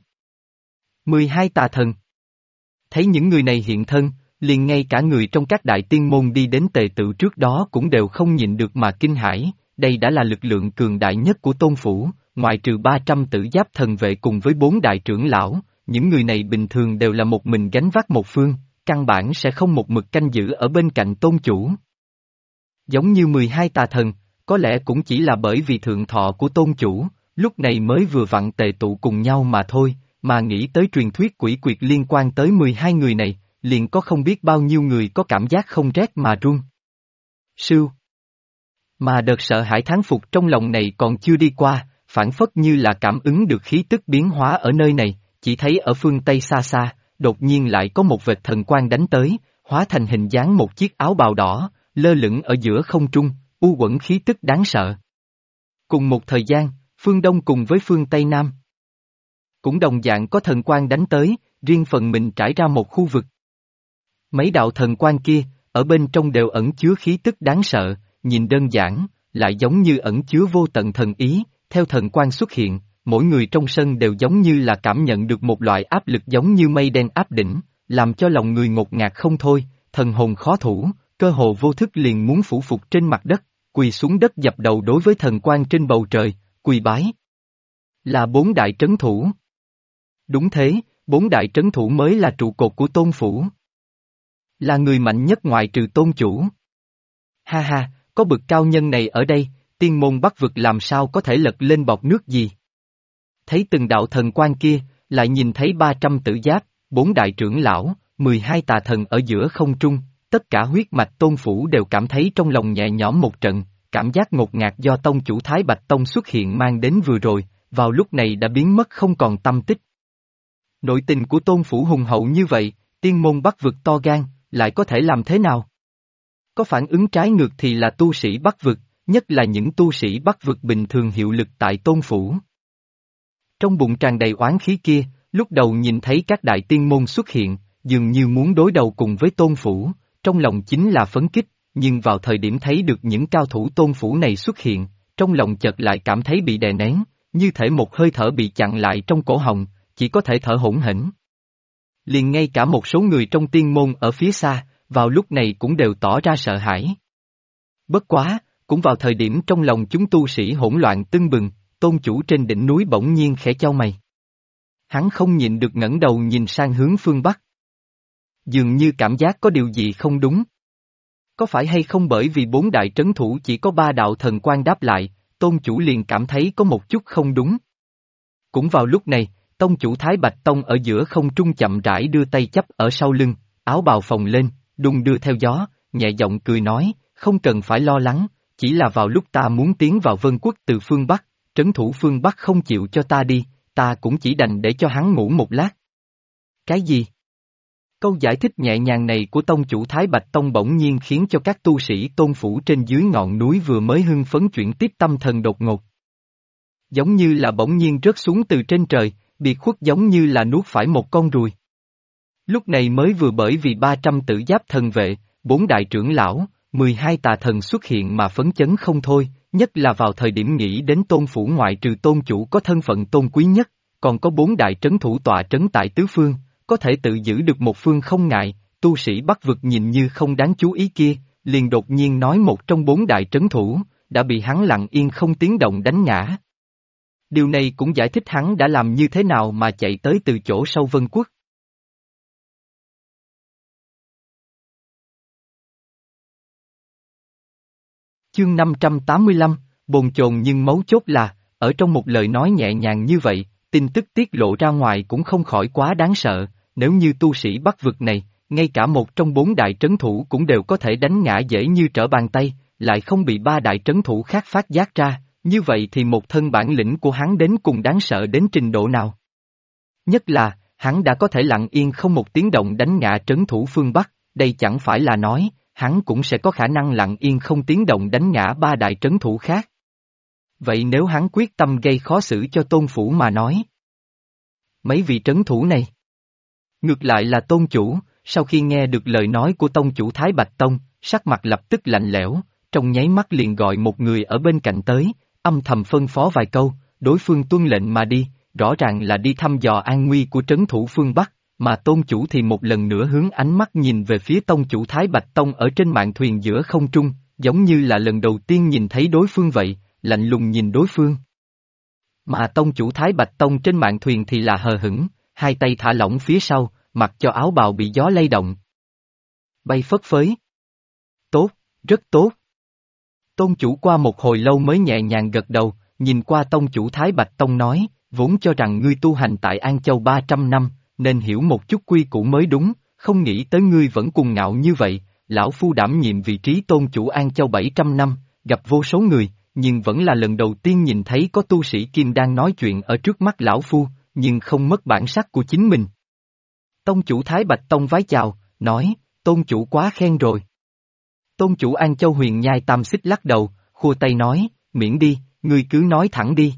A: 12 tà thần. Thấy những người này hiện thân, liền ngay cả người trong các đại tiên môn đi đến tề tự trước đó cũng đều không nhịn được mà kinh hãi, đây đã là lực lượng cường đại nhất của Tôn Phủ, ngoại trừ 300 tử giáp thần vệ cùng với 4 đại trưởng lão, những người này bình thường đều là một mình gánh vác một phương, căn bản sẽ không một mực canh giữ ở bên cạnh tôn chủ. Giống như 12 tà thần, có lẽ cũng chỉ là bởi vì thượng thọ của tôn chủ, lúc này mới vừa vặn tề tụ cùng nhau mà thôi, mà nghĩ tới truyền thuyết quỷ quyệt liên quan tới 12 người này, liền có không biết bao nhiêu người có cảm giác không rét mà run. Sưu. Mà đợt sợ hãi thán phục trong lòng này còn chưa đi qua, phản phất như là cảm ứng được khí tức biến hóa ở nơi này, chỉ thấy ở phương Tây xa xa, đột nhiên lại có một vệt thần quang đánh tới, hóa thành hình dáng một chiếc áo bào đỏ, lơ lửng ở giữa không trung, u uẩn khí tức đáng sợ. Cùng một thời gian, phương Đông cùng với phương Tây Nam cũng đồng dạng có thần quang đánh tới, riêng phần mình trải ra một khu vực. Mấy đạo thần quang kia, ở bên trong đều ẩn chứa khí tức đáng sợ, nhìn đơn giản, lại giống như ẩn chứa vô tận thần ý, theo thần quang xuất hiện, mỗi người trong sân đều giống như là cảm nhận được một loại áp lực giống như mây đen áp đỉnh, làm cho lòng người ngột ngạt không thôi, thần hồn khó thủ, cơ hồ vô thức liền muốn phủ phục trên mặt đất, quỳ xuống đất dập đầu đối với thần quang trên bầu trời, quỳ bái. Là bốn đại trấn thủ. Đúng thế, bốn đại trấn thủ mới là trụ cột của tôn phủ. Là người mạnh nhất ngoại trừ tôn chủ. Ha ha, có bậc cao nhân này ở đây, tiên môn Bắc vực làm sao có thể lật lên bọt nước gì. Thấy từng đạo thần quang kia, lại nhìn thấy 300 tử giáp, bốn đại trưởng lão, 12 tà thần ở giữa không trung, tất cả huyết mạch tôn phủ đều cảm thấy trong lòng nhẹ nhõm một trận, cảm giác ngột ngạt do tông chủ Thái Bạch Tông xuất hiện mang đến vừa rồi, vào lúc này đã biến mất không còn tâm tích. Nội tình của tôn phủ hùng hậu như vậy, tiên môn Bắc vực to gan, lại có thể làm thế nào? Có phản ứng trái ngược thì là tu sĩ Bắc vực, nhất là những tu sĩ Bắc vực bình thường hiệu lực tại tôn phủ. Trong bụng tràn đầy oán khí kia, lúc đầu nhìn thấy các đại tiên môn xuất hiện, dường như muốn đối đầu cùng với tôn phủ, trong lòng chính là phấn kích, nhưng vào thời điểm thấy được những cao thủ tôn phủ này xuất hiện, trong lòng chợt lại cảm thấy bị đè nén, như thể một hơi thở bị chặn lại trong cổ họng, chỉ có thể thở hổn hển. Liền ngay cả một số người trong tiên môn ở phía xa, vào lúc này cũng đều tỏ ra sợ hãi. Bất quá, cũng vào thời điểm trong lòng chúng tu sĩ hỗn loạn tưng bừng, tôn chủ trên đỉnh núi bỗng nhiên khẽ chau mày. Hắn không nhịn được ngẩng đầu nhìn sang hướng phương Bắc. Dường như cảm giác có điều gì không đúng. Có phải hay không bởi vì bốn đại trấn thủ chỉ có ba đạo thần quang đáp lại, tôn chủ liền cảm thấy có một chút không đúng. Cũng vào lúc này, tông chủ Thái Bạch Tông ở giữa không trung chậm rãi đưa tay chắp ở sau lưng, áo bào phồng lên, đung đưa theo gió, nhẹ giọng cười nói, không cần phải lo lắng, chỉ là vào lúc ta muốn tiến vào Vân Quốc từ phương Bắc, trấn thủ phương Bắc không chịu cho ta đi, ta cũng chỉ đành để cho hắn ngủ một lát. Cái gì? Câu giải thích nhẹ nhàng này của tông chủ Thái Bạch Tông bỗng nhiên khiến cho các tu sĩ tôn phủ trên dưới ngọn núi vừa mới hưng phấn chuyển tiếp tâm thần đột ngột. Giống như là bỗng nhiên rớt xuống từ trên trời, biệt khuất giống như là nuốt phải một con ruồi. Lúc này mới vừa bởi vì 300 tử giáp thần vệ, bốn đại trưởng lão, 12 tà thần xuất hiện mà phấn chấn không thôi, nhất là vào thời điểm nghĩ đến tôn phủ ngoại trừ tôn chủ có thân phận tôn quý nhất, còn có bốn đại trấn thủ tọa trấn tại tứ phương, có thể tự giữ được một phương không ngại, tu sĩ Bắc vực nhìn như không đáng chú ý kia, liền đột nhiên nói một trong bốn đại trấn thủ, đã bị hắn lặng yên không tiếng động đánh ngã. Điều này cũng giải thích hắn đã làm như thế nào mà chạy tới từ chỗ sâu Vân Quốc. Chương 585, bồn chồn nhưng mấu chốt là, ở trong một lời nói nhẹ nhàng như vậy, tin tức tiết lộ ra ngoài cũng không khỏi quá đáng sợ, nếu như tu sĩ Bắc vực này, ngay cả một trong bốn đại trấn thủ cũng đều có thể đánh ngã dễ như trở bàn tay, lại không bị ba đại trấn thủ khác phát giác ra, như vậy thì một thân bản lĩnh của hắn đến cùng đáng sợ đến trình độ nào. Nhất là, hắn đã có thể lặng yên không một tiếng động đánh ngã trấn thủ phương Bắc, đây chẳng phải là nói, hắn cũng sẽ có khả năng lặng yên không tiếng động đánh ngã ba đại trấn thủ khác. Vậy nếu hắn quyết tâm gây khó xử cho tôn phủ mà nói? Mấy vị trấn thủ này? Ngược lại là tôn chủ, sau khi nghe được lời nói của tông chủ Thái Bạch Tông, sắc mặt lập tức lạnh lẽo, trong nháy mắt liền gọi một người ở bên cạnh tới, âm thầm phân phó vài câu, đối phương tuân lệnh mà đi, rõ ràng là đi thăm dò an nguy của trấn thủ phương Bắc, mà tôn chủ thì một lần nữa hướng ánh mắt nhìn về phía tông chủ Thái Bạch Tông ở trên mạn thuyền giữa không trung, giống như là lần đầu tiên nhìn thấy đối phương vậy, lạnh lùng nhìn đối phương. Mà tông chủ Thái Bạch Tông trên mạn thuyền thì là hờ hững, hai tay thả lỏng phía sau, mặc cho áo bào bị gió lay động. Bay phất phới. Tốt, rất tốt. Tôn chủ qua một hồi lâu mới nhẹ nhàng gật đầu, nhìn qua tông chủ Thái Bạch Tông nói, vốn cho rằng ngươi tu hành tại An Châu 300 năm, nên hiểu một chút quy củ mới đúng, không nghĩ tới ngươi vẫn cuồng ngạo như vậy, lão phu đảm nhiệm vị trí tôn chủ An Châu 700 năm, gặp vô số người, nhưng vẫn là lần đầu tiên nhìn thấy có tu sĩ Kim đang nói chuyện ở trước mắt lão phu, nhưng không mất bản sắc của chính mình. Tông chủ Thái Bạch Tông vái chào, nói, tôn chủ quá khen rồi. Tôn chủ An Châu Huyền Nhai Tam Xích lắc đầu, khua tay nói, miễn đi, ngươi cứ nói thẳng đi.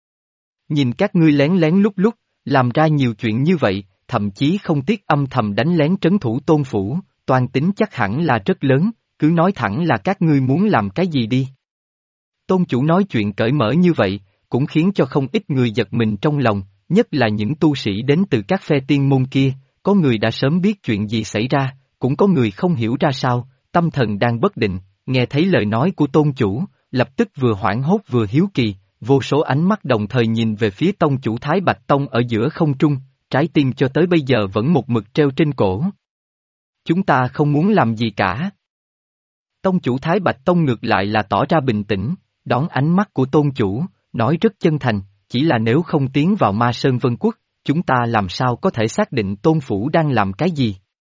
A: Nhìn các ngươi lén lén lúc, làm ra nhiều chuyện như vậy, thậm chí không tiếc âm thầm đánh lén trấn thủ tôn phủ, toan tính chắc hẳn là rất lớn, cứ nói thẳng là các ngươi muốn làm cái gì đi. Tôn chủ nói chuyện cởi mở như vậy, cũng khiến cho không ít người giật mình trong lòng, nhất là những tu sĩ đến từ các phe tiên môn kia, có người đã sớm biết chuyện gì xảy ra, cũng có người không hiểu ra sao, tâm thần đang bất định, nghe thấy lời nói của tôn chủ, lập tức vừa hoảng hốt vừa hiếu kỳ, vô số ánh mắt đồng thời nhìn về phía tông chủ Thái Bạch Tông ở giữa không trung, trái tim cho tới bây giờ vẫn một mực treo trên cổ. Chúng ta không muốn làm gì cả. Tông chủ Thái Bạch Tông ngược lại là tỏ ra bình tĩnh, đón ánh mắt của tôn chủ, nói rất chân thành, chỉ là nếu không tiến vào Ma Sơn Vân Quốc, chúng ta làm sao có thể xác định tôn phủ đang làm cái gì.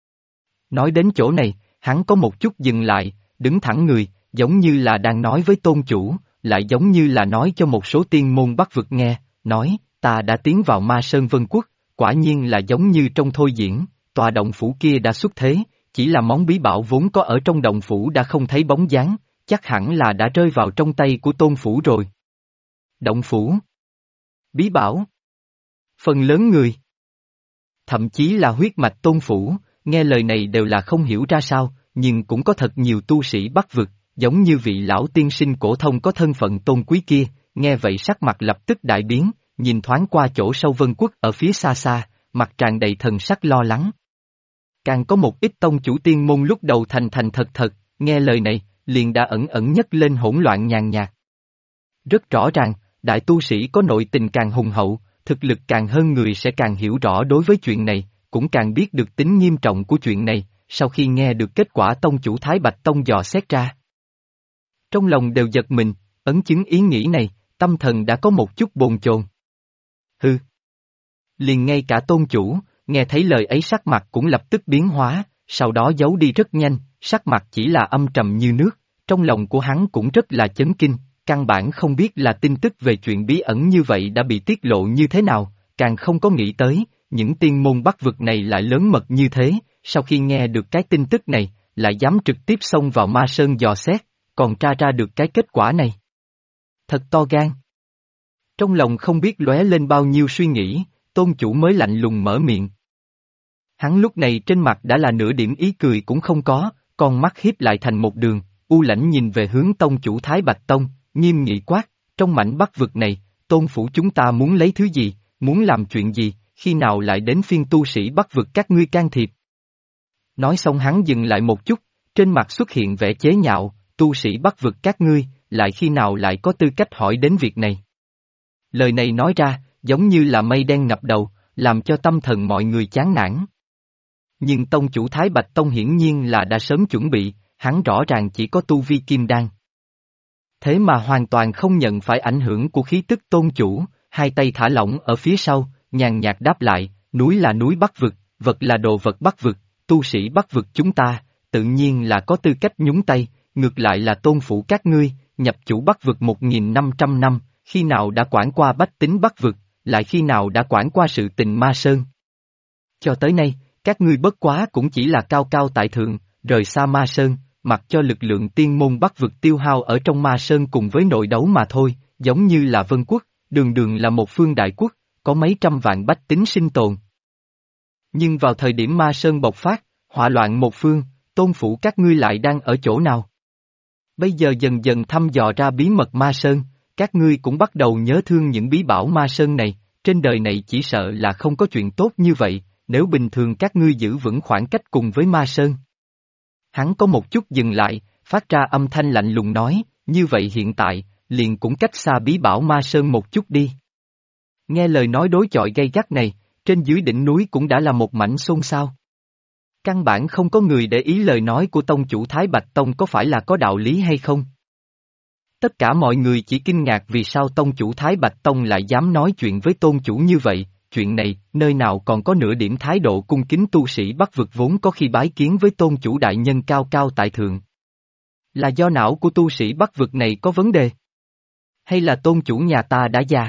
A: Nói đến chỗ này, hắn có một chút dừng lại, đứng thẳng người, giống như là đang nói với tôn chủ, lại giống như là nói cho một số tiên môn Bắc vực nghe, nói, ta đã tiến vào Ma Sơn Vân Quốc, quả nhiên là giống như trong thôi diễn, tòa động phủ kia đã xuất thế, chỉ là món bí bảo vốn có ở trong động phủ đã không thấy bóng dáng, chắc hẳn là đã rơi vào trong tay của tôn phủ rồi. Động phủ, bí bảo, phần lớn người, thậm chí là huyết mạch tôn phủ, nghe lời này đều là không hiểu ra sao, nhưng cũng có thật nhiều tu sĩ Bắc vực, giống như vị lão tiên sinh cổ thông có thân phận tôn quý kia, nghe vậy sắc mặt lập tức đại biến, nhìn thoáng qua chỗ sâu Vân Quốc ở phía xa xa, mặt tràn đầy thần sắc lo lắng. Càng có một ít tông chủ tiên môn lúc đầu thành thành thật thật, nghe lời này, liền đã ẩn ẩn nhấc lên hỗn loạn nhàn nhạt. Rất rõ ràng, đại tu sĩ có nội tình càng hùng hậu, thực lực càng hơn người sẽ càng hiểu rõ đối với chuyện này, cũng càng biết được tính nghiêm trọng của chuyện này, sau khi nghe được kết quả tông chủ Thái Bạch Tông dò xét ra. Trong lòng đều giật mình, ấn chứng ý nghĩ này, tâm thần đã có một chút bồn chồn. Hừ. Liền ngay cả tôn chủ, nghe thấy lời ấy sắc mặt cũng lập tức biến hóa, sau đó giấu đi rất nhanh, sắc mặt chỉ là âm trầm như nước, trong lòng của hắn cũng rất là chấn kinh, căn bản không biết là tin tức về chuyện bí ẩn như vậy đã bị tiết lộ như thế nào, càng không có nghĩ tới, những tiên môn Bắc vực này lại lớn mật như thế, sau khi nghe được cái tin tức này, lại dám trực tiếp xông vào Ma Sơn dò xét, còn tra ra được cái kết quả này. Thật to gan. Trong lòng không biết lóe lên bao nhiêu suy nghĩ, tôn chủ mới lạnh lùng mở miệng. Hắn lúc này trên mặt đã là nửa điểm ý cười cũng không có, con mắt hiếp lại thành một đường, u lãnh nhìn về hướng tông chủ Thái Bạch Tông, nghiêm nghị quát, trong mảnh Bắc vực này, tôn phủ chúng ta muốn lấy thứ gì, muốn làm chuyện gì, khi nào lại đến phiên tu sĩ Bắc vực các ngươi can thiệp. Nói xong hắn dừng lại một chút, trên mặt xuất hiện vẻ chế nhạo, tu sĩ Bắc vực các ngươi, lại khi nào lại có tư cách hỏi đến việc này. Lời này nói ra, giống như là mây đen ngập đầu, làm cho tâm thần mọi người chán nản. Nhưng tông chủ Thái Bạch Tông hiển nhiên là đã sớm chuẩn bị, hắn rõ ràng chỉ có tu vi kim đan. Thế mà hoàn toàn không nhận phải ảnh hưởng của khí tức tôn chủ, hai tay thả lỏng ở phía sau, nhàn nhạt đáp lại, núi là núi Bắc vực, vật là đồ vật Bắc vực, tu sĩ Bắc vực chúng ta, tự nhiên là có tư cách nhúng tay, ngược lại là tôn phủ các ngươi, nhập chủ Bắc vực 1.500 năm, khi nào đã quản qua bách tính Bắc vực, lại khi nào đã quản qua sự tình Ma Sơn. Cho tới nay, các ngươi bất quá cũng chỉ là cao cao tại thượng, rời xa Ma Sơn, mặc cho lực lượng tiên môn Bắc vực tiêu hao ở trong Ma Sơn cùng với nội đấu mà thôi, giống như là Vân Quốc, đường đường là một phương đại quốc, có mấy trăm vạn bách tính sinh tồn. Nhưng vào thời điểm Ma Sơn bộc phát, hỏa loạn một phương, tôn phủ các ngươi lại đang ở chỗ nào? Bây giờ dần dần thăm dò ra bí mật Ma Sơn, các ngươi cũng bắt đầu nhớ thương những bí bảo Ma Sơn này, trên đời này chỉ sợ là không có chuyện tốt như vậy, nếu bình thường các ngươi giữ vững khoảng cách cùng với Ma Sơn. Hắn có một chút dừng lại, phát ra âm thanh lạnh lùng nói, như vậy hiện tại, liền cũng cách xa bí bảo Ma Sơn một chút đi. Nghe lời nói đối chọi gay gắt này, trên dưới đỉnh núi cũng đã là một mảnh xôn xao. Căn bản không có người để ý lời nói của tông chủ Thái Bạch Tông có phải là có đạo lý hay không. Tất cả mọi người chỉ kinh ngạc vì sao tông chủ Thái Bạch Tông lại dám nói chuyện với tôn chủ như vậy, chuyện này, nơi nào còn có nửa điểm thái độ cung kính tu sĩ Bắc vực vốn có khi bái kiến với tôn chủ đại nhân cao cao tại thượng. Là do não của tu sĩ Bắc vực này có vấn đề? Hay là tôn chủ nhà ta đã già?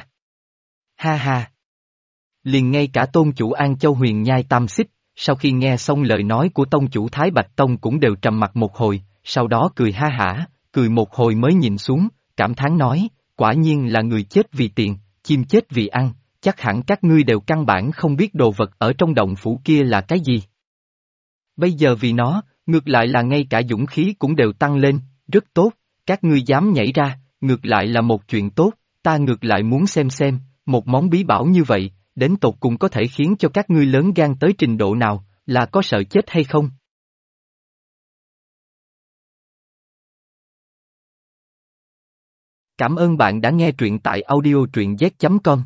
A: Ha ha! Liền ngay cả tôn chủ An Châu Huyền Nhai Tam Xích, sau khi nghe xong lời nói của tông chủ Thái Bạch Tông cũng đều trầm mặt một hồi, sau đó cười ha hả, cười một hồi mới nhìn xuống, cảm thán nói, quả nhiên là người chết vì tiền, chim chết vì ăn, chắc hẳn các ngươi đều căn bản không biết đồ vật ở trong động phủ kia là cái gì. Bây giờ vì nó, ngược lại là ngay cả dũng khí cũng đều tăng lên, rất tốt, các ngươi dám nhảy ra, ngược lại là một chuyện tốt, ta ngược lại muốn xem, một món bí bảo như vậy, đến tột cùng có thể khiến cho các ngươi lớn gan tới trình độ nào, là có sợ chết hay không? Cảm ơn bạn đã nghe truyện tại audio truyện z.com.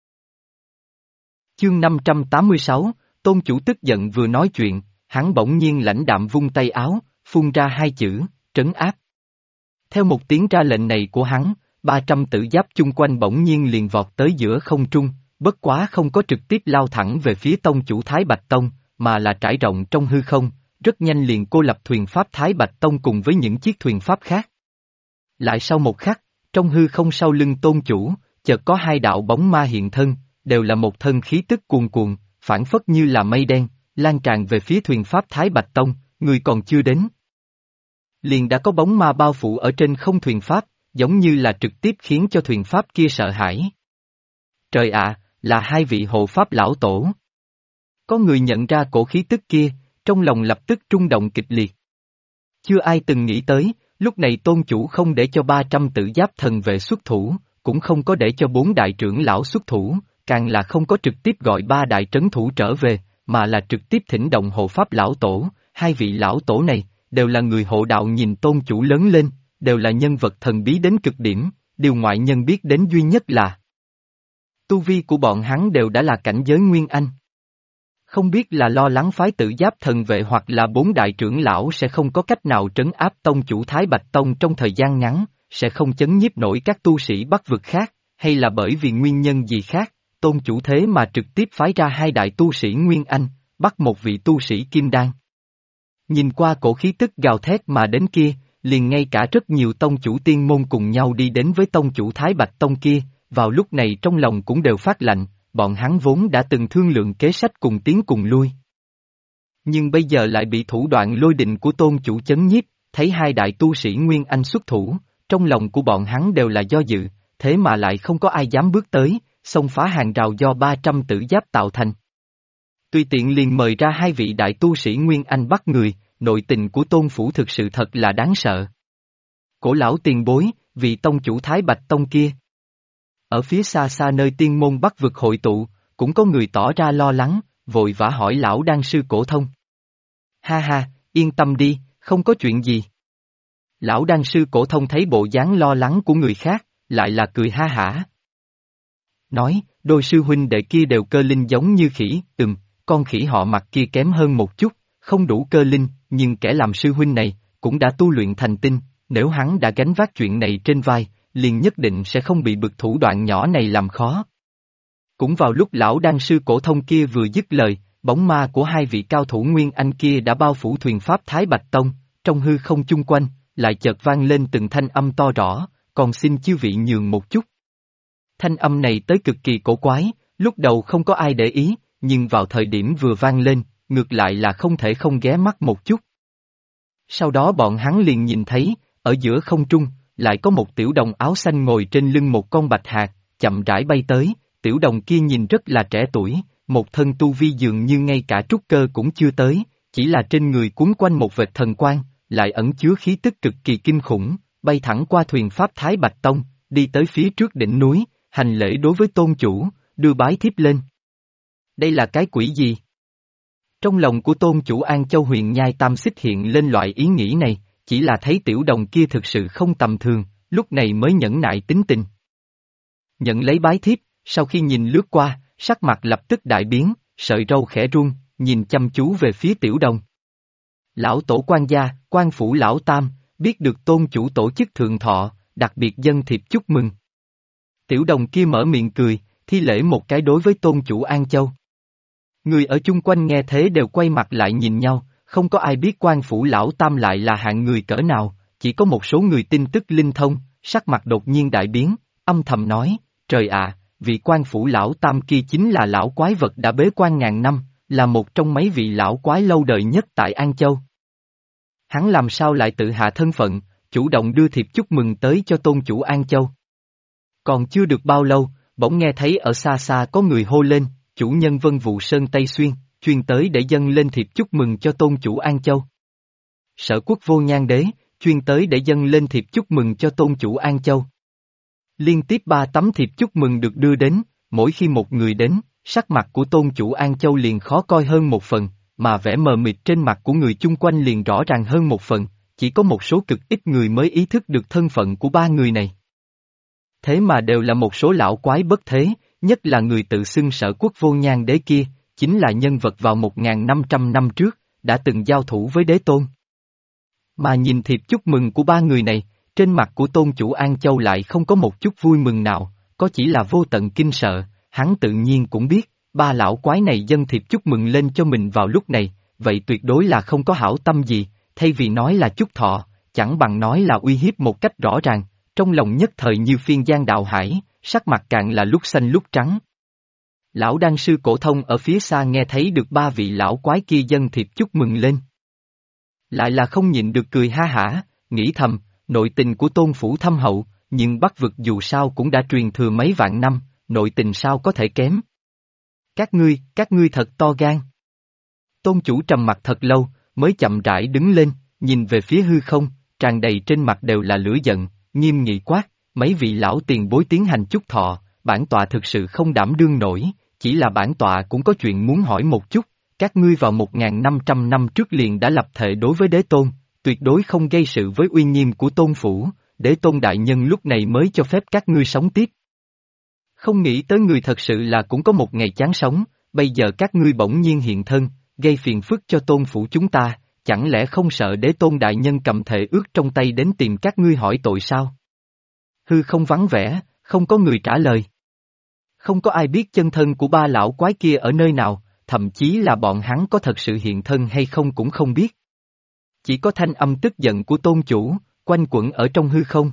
A: Chương 586, Tôn chủ tức giận vừa nói chuyện, hắn bỗng nhiên lãnh đạm vung tay áo, phun ra hai chữ, trấn áp. Theo một tiếng ra lệnh này của hắn, 300 tử giáp chung quanh bỗng nhiên liền vọt tới giữa không trung, bất quá không có trực tiếp lao thẳng về phía tông chủ Thái Bạch Tông, mà là trải rộng trong hư không, rất nhanh liền cô lập thuyền pháp Thái Bạch Tông cùng với những chiếc thuyền pháp khác. Lại sau một khắc, trong hư không sau lưng tôn chủ, chợt có hai đạo bóng ma hiện thân, đều là một thân khí tức cuồn cuộn, phảng phất như là mây đen, lan tràn về phía thuyền pháp Thái Bạch Tông, người còn chưa đến. Liền đã có bóng ma bao phủ ở trên không thuyền pháp, giống như là trực tiếp khiến cho thuyền pháp kia sợ hãi. Trời ạ, là hai vị hộ pháp lão tổ. Có người nhận ra cổ khí tức kia, trong lòng lập tức rung động kịch liệt. Chưa ai từng nghĩ tới, lúc này tôn chủ không để cho 300 tử giáp thần vệ xuất thủ, cũng không có để cho 4 đại trưởng lão xuất thủ, càng là không có trực tiếp gọi 3 đại trấn thủ trở về, mà là trực tiếp thỉnh động hộ pháp lão tổ, hai vị lão tổ này, đều là người hộ đạo nhìn tôn chủ lớn lên, đều là nhân vật thần bí đến cực điểm, điều ngoại nhân biết đến duy nhất là tu vi của bọn hắn đều đã là cảnh giới Nguyên Anh. Không biết là lo lắng phái tử giáp thần vệ hoặc là 4 đại trưởng lão sẽ không có cách nào trấn áp tông chủ Thái Bạch Tông trong thời gian ngắn, sẽ không chấn nhiếp nổi các tu sĩ Bắc vực khác, hay là bởi vì nguyên nhân gì khác, tôn chủ thế mà trực tiếp phái ra hai đại tu sĩ Nguyên Anh, bắt một vị tu sĩ Kim Đan. Nhìn qua cổ khí tức gào thét mà đến kia, liền ngay cả rất nhiều tông chủ tiên môn cùng nhau đi đến với tông chủ Thái Bạch Tông kia, vào lúc này trong lòng cũng đều phát lạnh, bọn hắn vốn đã từng thương lượng kế sách cùng tiến cùng lui. Nhưng bây giờ lại bị thủ đoạn lôi đình của tôn chủ chấn nhiếp, thấy hai đại tu sĩ Nguyên Anh xuất thủ, trong lòng của bọn hắn đều là do dự, thế mà lại không có ai dám bước tới, xông phá hàng rào do 300 tử giáp tạo thành. Tùy tiện liền mời ra hai vị đại tu sĩ Nguyên Anh bắt người, nội tình của tôn phủ thực sự thật là đáng sợ. Cổ lão tiền bối, vị tông chủ Thái Bạch Tông kia. Ở phía xa xa nơi tiên môn Bắc vực hội tụ, cũng có người tỏ ra lo lắng, vội vã hỏi lão đan sư Cổ Thông. Ha ha, yên tâm đi, không có chuyện gì. Lão đan sư Cổ Thông thấy bộ dáng lo lắng của người khác, lại là cười ha hả. Nói, đôi sư huynh đệ kia đều cơ linh giống như khỉ, con khỉ họ mặt kia kém hơn một chút, không đủ cơ linh, nhưng kẻ làm sư huynh này, cũng đã tu luyện thành tinh, nếu hắn đã gánh vác chuyện này trên vai, liền nhất định sẽ không bị bực thủ đoạn nhỏ này làm khó. Cũng vào lúc lão đan sư Cổ Thông kia vừa dứt lời, bóng ma của hai vị cao thủ Nguyên Anh kia đã bao phủ thuyền pháp Thái Bạch Tông, trong hư không chung quanh, lại chợt vang lên từng thanh âm to rõ, còn xin chư vị nhường một chút. Thanh âm này tới cực kỳ cổ quái, lúc đầu không có ai để ý, nhưng vào thời điểm vừa vang lên, ngược lại là không thể không ghé mắt một chút. Sau đó bọn hắn liền nhìn thấy, ở giữa không trung, lại có một tiểu đồng áo xanh ngồi trên lưng một con bạch hạc, chậm rãi bay tới, tiểu đồng kia nhìn rất là trẻ tuổi, một thân tu vi dường như ngay cả trúc cơ cũng chưa tới, chỉ là trên người cuốn quanh một vệt thần quang, lại ẩn chứa khí tức cực kỳ kinh khủng, bay thẳng qua thuyền pháp Thái Bạch Tông, đi tới phía trước đỉnh núi, hành lễ đối với tôn chủ, đưa bái thiếp lên. Đây là cái quỷ gì? Trong lòng của tôn chủ An Châu Huyền Nhai Tam Xích hiện lên loại ý nghĩ này, chỉ là thấy tiểu đồng kia thực sự không tầm thường, lúc này mới nhẫn nại tính tình. Nhận lấy bái thiếp, sau khi nhìn lướt qua, sắc mặt lập tức đại biến, sợi râu khẽ run, nhìn chăm chú về phía tiểu đồng. Lão tổ quan gia, quan phủ lão tam, biết được tôn chủ tổ chức thượng thọ, đặc biệt dân thiệp chúc mừng. Tiểu đồng kia mở miệng cười, thi lễ một cái đối với tôn chủ An Châu. Người ở chung quanh nghe thế đều quay mặt lại nhìn nhau, không có ai biết quan phủ lão tam lại là hạng người cỡ nào, chỉ có một số người tin tức linh thông, sắc mặt đột nhiên đại biến, âm thầm nói, trời ạ, vị quan phủ lão tam kia chính là lão quái vật đã bế quan ngàn năm, là một trong mấy vị lão quái lâu đời nhất tại An Châu. Hắn làm sao lại tự hạ thân phận, chủ động đưa thiệp chúc mừng tới cho tôn chủ An Châu. Còn chưa được bao lâu, bỗng nghe thấy ở xa xa có người hô lên, chủ nhân Vân Vụ Sơn Tây Xuyên, chuyên tới để dâng lên thiệp chúc mừng cho tôn chủ An Châu. Sở Quốc Vô Nhan Đế, chuyên tới để dâng lên thiệp chúc mừng cho tôn chủ An Châu. Liên tiếp 3 tấm thiệp chúc mừng được đưa đến, mỗi khi một người đến, sắc mặt của tôn chủ An Châu liền khó coi hơn một phần, mà vẻ mờ mịt trên mặt của người chung quanh liền rõ ràng hơn một phần, chỉ có một số cực ít người mới ý thức được thân phận của 3 người này. Thế mà đều là một số lão quái bất thế, nhất là người tự xưng Sở Quốc Vô Nhan Đế kia, chính là nhân vật vào 1.500 năm trước, đã từng giao thủ với đế tôn. Mà nhìn thiệp chúc mừng của 3 người này, trên mặt của tôn chủ An Châu lại không có một chút vui mừng nào, có chỉ là vô tận kinh sợ, hắn tự nhiên cũng biết, 3 lão quái này dâng thiệp chúc mừng lên cho mình vào lúc này, vậy tuyệt đối là không có hảo tâm gì, thay vì nói là chúc thọ, chẳng bằng nói là uy hiếp một cách rõ ràng, trong lòng nhất thời như phiên giang đạo hải, sắc mặt càng là lúc xanh lúc trắng. Lão đan sư cổ thông ở phía xa nghe thấy được 3 vị lão quái kia dâng thiệp chúc mừng lên. Lại là không nhịn được cười ha hả, nghĩ thầm, nội tình của tôn phủ thâm hậu, nhưng Bắc vực dù sao cũng đã truyền thừa mấy vạn năm, nội tình sao có thể kém. Các ngươi thật to gan. Tôn chủ trầm mặt thật lâu, mới chậm rãi đứng lên, nhìn về phía hư không, tràn đầy trên mặt đều là lửa giận, nghiêm nghị quát, mấy vị lão tiền bối tiến hành chúc thọ, bản tọa thực sự không đảm đương nổi, chỉ là bản tọa cũng có chuyện muốn hỏi một chút, các ngươi vào 1.500 năm trước liền đã lập thệ đối với đế tôn, tuyệt đối không gây sự với uy nghiêm của tôn phủ, đế tôn đại nhân lúc này mới cho phép các ngươi sống tiếp. Không nghĩ tới người thật sự là cũng có một ngày chán sống, bây giờ các ngươi bỗng nhiên hiện thân, gây phiền phức cho tôn phủ chúng ta, chẳng lẽ không sợ đế tôn đại nhân cầm thệ ước trong tay đến tìm các ngươi hỏi tội sao? Hư không vắng vẻ, không có người trả lời. Không có ai biết chân thân của 3 lão quái kia ở nơi nào, thậm chí là bọn hắn có thật sự hiện thân hay không cũng không biết. Chỉ có thanh âm tức giận của tôn chủ, quanh quẩn ở trong hư không.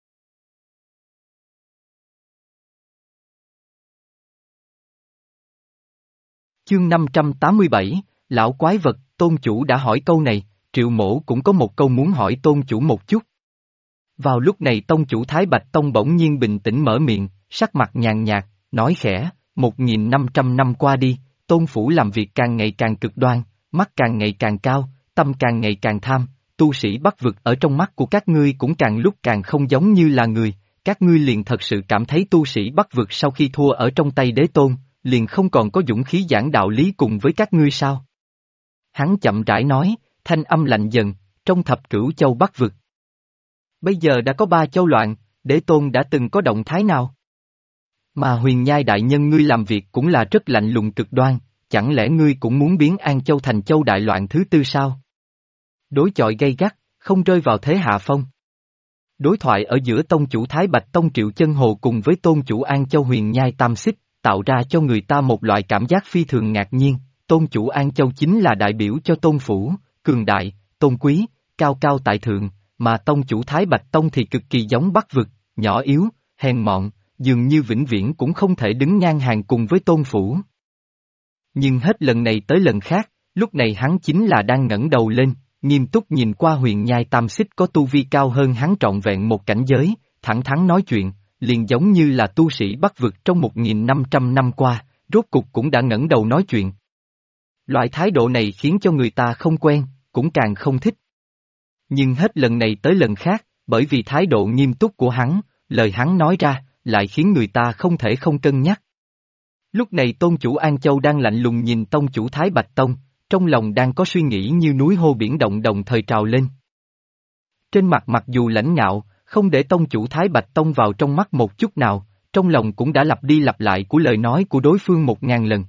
A: Chương 587, Lão Quái Vật, tôn chủ đã hỏi câu này, Triệu Mổ cũng có một câu muốn hỏi tôn chủ một chút. Vào lúc này tông chủ Thái Bạch Tông bỗng nhiên bình tĩnh mở miệng, sắc mặt nhàn nhạt, nói khẽ, 1.500 năm qua đi, tôn phủ làm việc càng ngày càng cực đoan, mắt càng ngày càng cao, tâm càng ngày càng tham, tu sĩ Bắc vực ở trong mắt của các ngươi cũng càng lúc càng không giống như là người, các ngươi liền thật sự cảm thấy tu sĩ Bắc vực sau khi thua ở trong tay đế tôn, liền không còn có dũng khí giảng đạo lý cùng với các ngươi sao? Hắn chậm rãi nói, thanh âm lạnh dần, trong thập cửu châu Bắc vực. Bây giờ đã có 3 châu loạn, đế tôn đã từng có động thái nào? Mà huyền nhai đại nhân ngươi làm việc cũng là rất lạnh lùng cực đoan, chẳng lẽ ngươi cũng muốn biến An Châu thành châu đại loạn thứ 4 sao? Đối chọi gay gắt, không rơi vào thế hạ phong. Đối thoại ở giữa tông chủ Thái Bạch Tông Triệu Chân Hồ cùng với tôn chủ An Châu huyền nhai Tam Xích, tạo ra cho người ta một loại cảm giác phi thường ngạc nhiên, tôn chủ An Châu chính là đại biểu cho tôn phủ, cường đại, tôn quý, cao cao tại thượng, mà tông chủ Thái Bạch Tông thì cực kỳ giống Bắc vực, nhỏ yếu, hèn mọn, dường như vĩnh viễn cũng không thể đứng ngang hàng cùng với tôn phủ. Nhưng hết lần này tới lần khác, lúc này hắn chính là đang ngẩng đầu lên, nghiêm túc nhìn qua huyền nhai Tam Xích có tu vi cao hơn hắn trọn vẹn một cảnh giới, thẳng thắn nói chuyện, liền giống như là tu sĩ Bắc vực trong 1.500 năm qua, rốt cục cũng đã ngẩng đầu nói chuyện. Loại thái độ này khiến cho người ta không quen, cũng càng không thích. Nhưng hết lần này tới lần khác, bởi vì thái độ nghiêm túc của hắn, lời hắn nói ra, lại khiến người ta không thể không cân nhắc. Lúc này tôn chủ An Châu đang lạnh lùng nhìn tông chủ Thái Bạch Tông, trong lòng đang có suy nghĩ như núi hô biển động đồng thời trào lên. Trên mặt mặc dù lãnh ngạo, không để tông chủ Thái Bạch Tông vào trong mắt một chút nào, trong lòng cũng đã lặp đi lặp lại của lời nói của đối phương 1000 lần.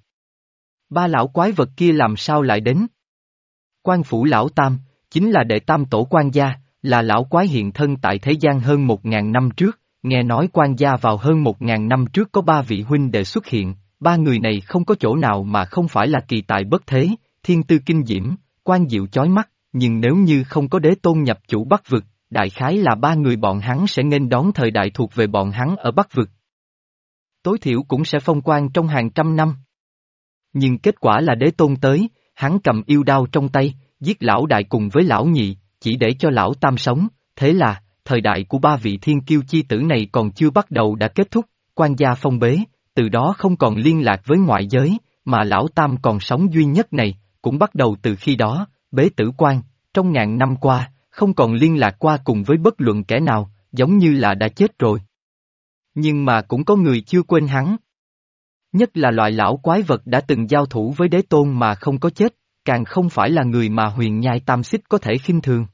A: 3 lão quái vật kia làm sao lại đến? Quan phủ lão Tam, chính là đệ tam tổ quan gia, là lão quái hiện thân tại thế gian hơn 1000 năm trước, nghe nói quan gia vào hơn 1000 năm trước có 3 vị huynh đệ xuất hiện, 3 người này không có chỗ nào mà không phải là kỳ tài bất thế, thiên tư kinh diễm, quan diệu chói mắt, nhưng nếu như không có đế tôn nhập chủ Bắc vực, đại khái là 3 người bọn hắn sẽ nghênh đón thời đại thuộc về bọn hắn ở Bắc vực. Tối thiểu cũng sẽ phong quan trong hàng trăm năm. Nhưng kết quả là đế tôn tới, hắn cầm yêu đao trong tay, giết lão đại cùng với lão nhị, chỉ để cho lão tam sống, thế là, thời đại của 3 vị thiên kiêu chi tử này còn chưa bắt đầu đã kết thúc, quan gia phong bế, từ đó không còn liên lạc với ngoại giới, mà lão tam còn sống duy nhất này, cũng bắt đầu từ khi đó, bế tử quan, trong ngàn năm qua, không còn liên lạc qua cùng với bất luận kẻ nào, giống như là đã chết rồi. Nhưng mà cũng có người chưa quên hắn. Nhất là loại lão quái vật đã từng giao thủ với đế tôn mà không có chết, càng không phải là người mà huyền nhai tam xích có thể khinh thường.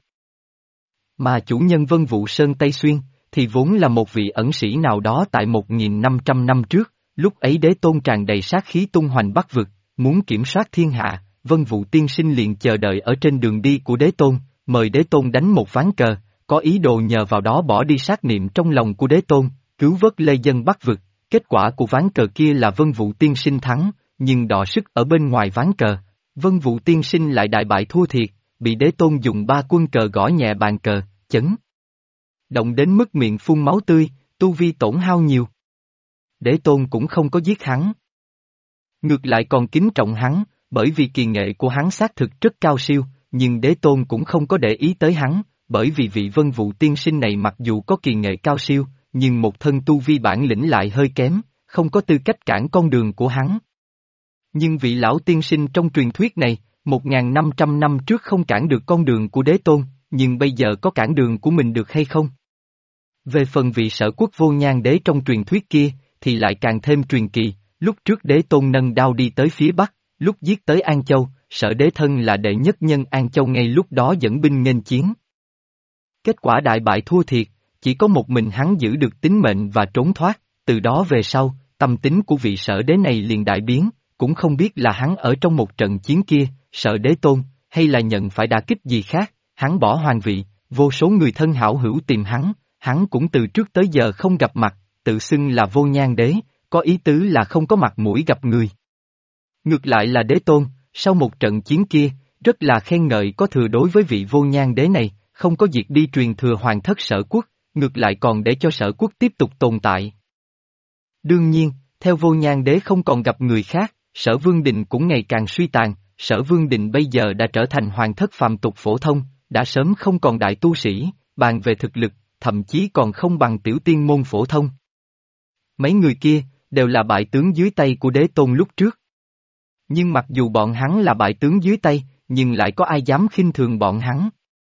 A: Mà chủ nhân Vân Vũ Sơn Tây Xuyên, thì vốn là một vị ẩn sĩ nào đó tại 1.500 năm trước, lúc ấy đế tôn tràn đầy sát khí tung hoành bắc vực, muốn kiểm soát thiên hạ, Vân Vũ tiên sinh liền chờ đợi ở trên đường đi của đế tôn, mời đế tôn đánh một ván cờ, có ý đồ nhờ vào đó bỏ đi sát niệm trong lòng của đế tôn, cứu vớt lê dân bắc vực. Kết quả của ván cờ kia là Vân Vũ tiên sinh thắng, nhưng đọ sức ở bên ngoài ván cờ, Vân Vũ tiên sinh lại đại bại thua thiệt, bị đế tôn dùng 3 quân cờ gõ nhẹ bàn cờ, chấn động đến mức miệng phun máu tươi, tu vi tổn hao nhiều. Đế tôn cũng không có giết hắn. Ngược lại còn kính trọng hắn, bởi vì kỳ nghệ của hắn xác thực rất cao siêu, nhưng đế tôn cũng không có để ý tới hắn, bởi vì vị Vân Vũ tiên sinh này mặc dù có kỳ nghệ cao siêu, nhưng một thân tu vi bản lĩnh lại hơi kém, không có tư cách cản con đường của hắn. Nhưng vị lão tiên sinh trong truyền thuyết này, 1.500 năm trước không cản được con đường của đế tôn, nhưng bây giờ có cản đường của mình được hay không? Về phần vị Sở Quốc Vô Nhan đế trong truyền thuyết kia, thì lại càng thêm truyền kỳ, lúc trước đế tôn nâng đao đi tới phía bắc, lúc giết tới An Châu, Sở đế thân là đệ nhất nhân An Châu ngay lúc đó dẫn binh nghênh chiến. Kết quả đại bại thua thiệt, chỉ có một mình hắn giữ được tính mệnh và trốn thoát, từ đó về sau, tâm tính của vị Sở đế này liền đại biến, cũng không biết là hắn ở trong một trận chiến kia, sợ đế tôn, hay là nhận phải đả kích gì khác, hắn bỏ hoàng vị, vô số người thân hảo hữu tìm hắn cũng từ trước tới giờ không gặp mặt, tự xưng là Vô Nhan đế, có ý tứ là không có mặt mũi gặp người. Ngược lại là đế tôn, sau một trận chiến kia, rất là khen ngợi có thừa đối với vị Vô Nhan đế này, không có diệt đi truyền thừa hoàng thất Sở Quốc, ngược lại còn để cho Sở Quốc tiếp tục tồn tại. Đương nhiên, theo Vô Nhan đế không còn gặp người khác, Sở Vương Định cũng ngày càng suy tàn, Sở Vương Định bây giờ đã trở thành hoàng thất phàm tục phổ thông, đã sớm không còn đại tu sĩ, bàn về thực lực, thậm chí còn không bằng tiểu tiên môn phổ thông. Mấy người kia, đều là bại tướng dưới tay của đế tôn lúc trước. Nhưng mặc dù bọn hắn là bại tướng dưới tay, nhưng lại có ai dám khinh thường bọn hắn.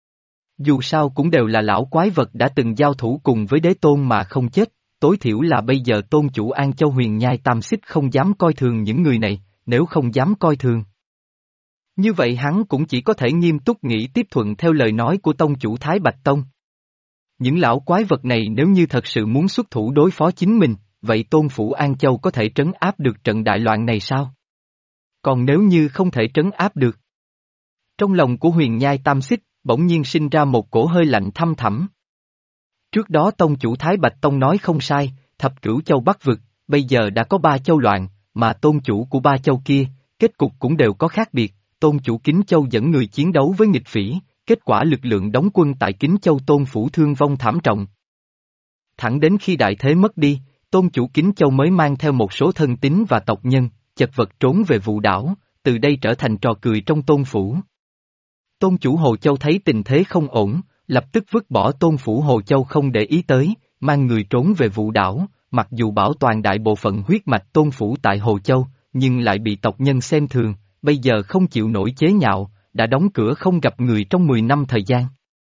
A: Dù sao cũng đều là lão quái vật đã từng giao thủ cùng với đế tôn mà không chết, tối thiểu là bây giờ tôn chủ An Châu Huyền Nhai Tam Xích không dám coi thường những người này, nếu không dám coi thường. Như vậy hắn cũng chỉ có thể nghiêm túc nghĩ tiếp thuận theo lời nói của tông chủ Thái Bạch Tông. Những lão quái vật này nếu như thật sự muốn xuất thủ đối phó chính mình, vậy tôn phủ An Châu có thể trấn áp được trận đại loạn này sao? Còn nếu như không thể trấn áp được? Trong lòng của Huyền Nhai Tam Xích, bỗng nhiên sinh ra một cổ hơi lạnh thăm thẳm. Trước đó tông chủ Thái Bạch Tông nói không sai, thập cửu châu Bắc vực, bây giờ đã có 3 châu loạn, mà tôn chủ của 3 châu kia, kết cục cũng đều có khác biệt, tôn chủ Kính Châu dẫn người chiến đấu với nghịch phỉ, kết quả lực lượng đóng quân tại Kính Châu tôn phủ thương vong thảm trọng. Thẳng đến khi đại thế mất đi, tôn chủ Kính Châu mới mang theo một số thân tín và tộc nhân, chật vật trốn về Vũ Đảo, từ đây trở thành trò cười trong tôn phủ. Tôn chủ Hồ Châu thấy tình thế không ổn, lập tức vứt bỏ tôn phủ Hồ Châu không để ý tới, mang người trốn về Vũ Đảo, mặc dù bảo toàn đại bộ phận huyết mạch tôn phủ tại Hồ Châu, nhưng lại bị tộc nhân xem thường, bây giờ không chịu nổi chế nhạo, đã đóng cửa không gặp người trong 10 năm thời gian.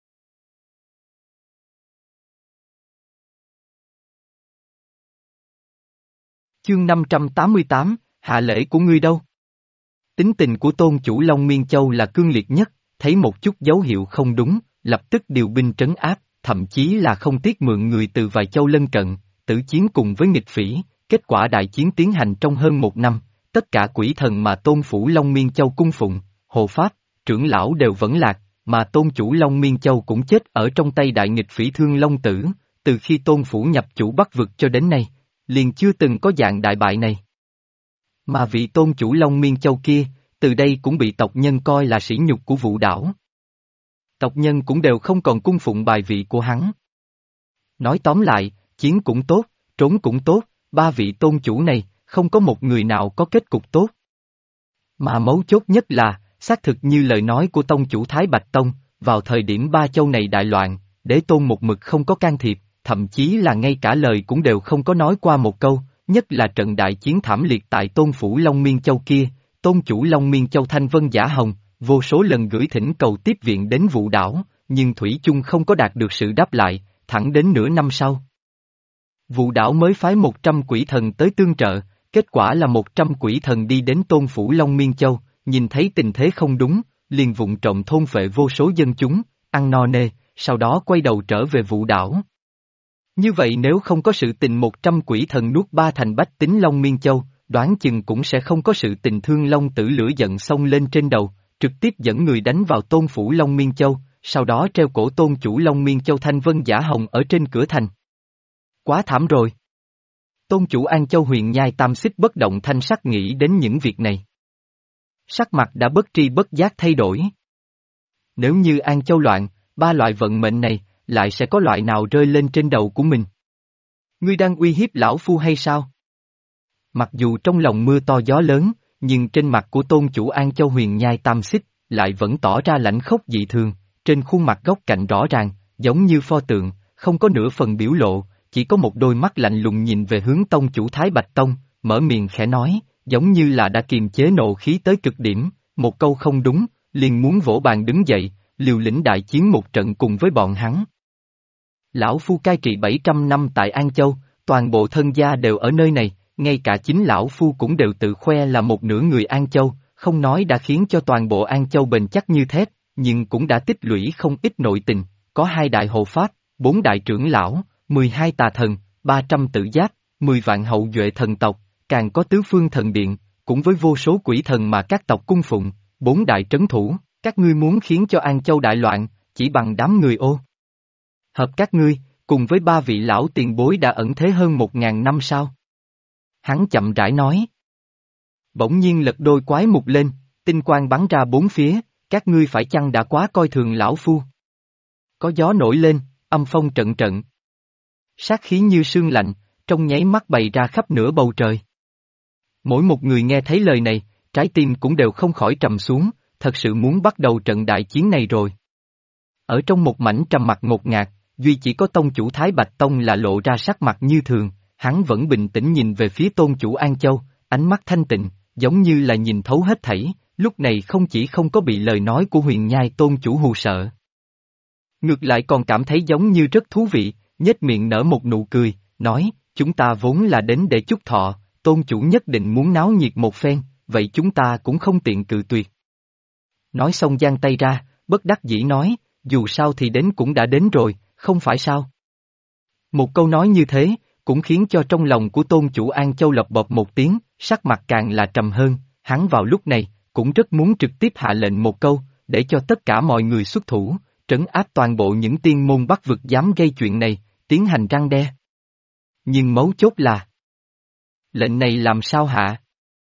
A: Chương 588, hạ lễ của ngươi đâu? Tính tình của tôn chủ Long Miên Châu là cương liệt nhất, thấy một chút dấu hiệu không đúng, lập tức điều binh trấn áp, thậm chí là không tiếc mượn người từ vài châu lân cận, tử chiến cùng với nghịch phỉ, kết quả đại chiến tiến hành trong hơn 1 năm, tất cả quỷ thần mà tôn phủ Long Miên Châu cung phụng, hộ pháp, trưởng lão đều vẫn lạc, mà tôn chủ Long Miên Châu cũng chết ở trong tay đại nghịch phỉ Thương Long Tử, từ khi tôn phủ nhập chủ Bắc vực cho đến nay, liền chưa từng có dạng đại bại này. Mà vị tôn chủ Long Miên Châu kia, từ đây cũng bị tộc nhân coi là sỉ nhục của Vũ Đảo. Tộc nhân cũng đều không còn cung phụng bài vị của hắn. Nói tóm lại, chiến cũng tốt, trốn cũng tốt, 3 vị tôn chủ này, không có một người nào có kết cục tốt. Mà mấu chốt nhất là, xác thực như lời nói của tông chủ Thái Bạch Tông, vào thời điểm 3 châu này đại loạn, đế tôn một mực không có can thiệp, thậm chí là ngay cả lời cũng đều không có nói qua một câu, nhất là trận đại chiến thảm liệt tại tôn phủ Long Miên Châu kia, tôn chủ Long Miên Châu Thanh Vân Giả Hồng, vô số lần gửi thỉnh cầu tiếp viện đến Vũ đảo, nhưng thủy chung không có đạt được sự đáp lại, thẳng đến nửa năm sau. Vũ đảo mới phái 100 quỷ thần tới tương trợ, kết quả là 100 quỷ thần đi đến Tôn phủ Long Miên Châu, nhìn thấy tình thế không đúng, liền vụng trộm thôn phệ vô số dân chúng, ăn no nê, sau đó quay đầu trở về Vũ đảo. Như vậy nếu không có sự tình 100 quỷ thần nuốt ba thành bách tính Long Miên Châu, đoán chừng cũng sẽ không có sự tình Thương Long Tử lửa giận xông lên trên đầu, trực tiếp dẫn người đánh vào Tôn phủ Long Miên Châu, sau đó treo cổ tôn chủ Long Miên Châu Thanh Vân Giả Hồng ở trên cửa thành. Quá thảm rồi. Tôn chủ An Châu Huyền Nhai Tam Xích bất động thanh sắc nghĩ đến những việc này. Sắc mặt đã bất tri bất giác thay đổi. Nếu như An Châu loạn, ba loại vận mệnh này, lại sẽ có loại nào rơi lên trên đầu của mình? Ngươi đang uy hiếp lão phu hay sao? Mặc dù trong lòng mưa to gió lớn, nhưng trên mặt của tôn chủ An Châu Huyền Nhai Tam Xích, lại vẫn tỏ ra lãnh khốc dị thường, trên khuôn mặt góc cạnh rõ ràng, giống như pho tượng, không có nửa phần biểu lộ, chỉ có một đôi mắt lạnh lùng nhìn về hướng tông chủ Thái Bạch Tông, mở miệng khẽ nói, giống như là đã kiềm chế nộ khí tới cực điểm, một câu không đúng, liền muốn vỗ bàn đứng dậy, liều lĩnh đại chiến một trận cùng với bọn hắn. Lão phu cai trị 700 năm tại An Châu, toàn bộ thân gia đều ở nơi này, ngay cả chính lão phu cũng đều tự khoe là một nửa người An Châu, không nói đã khiến cho toàn bộ An Châu bền chắc như thép, nhưng cũng đã tích lũy không ít nội tình, có 2 đại hộ pháp, 4 đại trưởng lão, 12 tà thần, 300 tự giáp, 10 vạn hậu duệ thần tộc, càng có tứ phương thần điện, cũng với vô số quỷ thần mà các tộc cung phụng, 4 đại trấn thủ, các ngươi muốn khiến cho An Châu đại loạn, chỉ bằng đám người ô. Hợp các ngươi, cùng với 3 vị lão tiền bối đã ẩn thế hơn 1000 năm sao? Hắn chậm rãi nói. Bỗng nhiên lật đôi quái mục lên, tinh quang bắn ra bốn phía, các ngươi phải chăng đã quá coi thường lão phu? Có gió nổi lên, âm phong trận trận. Sát khí như sương lạnh, trong nháy mắt bày ra khắp nửa bầu trời. Mỗi một người nghe thấy lời này, trái tim cũng đều không khỏi trầm xuống, thật sự muốn bắt đầu trận đại chiến này rồi. Ở trong một mảnh trầm mặc ngột ngạt, duy chỉ có tông chủ Thái Bạch Tông là lộ ra sắc mặt như thường, hắn vẫn bình tĩnh nhìn về phía tôn chủ An Châu, ánh mắt thanh tịnh, giống như là nhìn thấu hết thảy, lúc này không chỉ không có bị lời nói của huyền nhai tôn chủ hù sợ. Ngược lại còn cảm thấy giống như rất thú vị, nhếch miệng nở một nụ cười, nói, chúng ta vốn là đến để chúc thọ, tôn chủ nhất định muốn náo nhiệt một phen, vậy chúng ta cũng không tiện cự tuyệt. Nói xong giang tay ra, bất đắc dĩ nói, dù sao thì đến cũng đã đến rồi, không phải sao? Một câu nói như thế, cũng khiến cho trong lòng của tôn chủ An Châu lộc bộc một tiếng, sắc mặt càng là trầm hơn, hắn vào lúc này, cũng rất muốn trực tiếp hạ lệnh một câu, để cho tất cả mọi người xuất thủ, trấn áp toàn bộ những tiên môn Bắc vực dám gây chuyện này, tiến hành răn đe. Nhưng mấu chốt là, lệnh này làm sao hạ?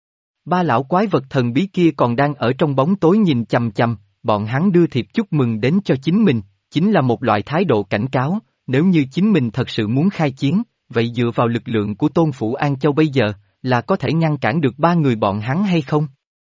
A: 3 lão quái vật thần bí kia còn đang ở trong bóng tối nhìn chằm chằm, bọn hắn đưa thiệp chúc mừng đến cho chính mình, chính là một loại thái độ cảnh cáo, nếu như chính mình thật sự muốn khai chiến, vậy dựa vào lực lượng của tôn phủ An Châu bây giờ, là có thể ngăn cản được 3 người bọn hắn hay không?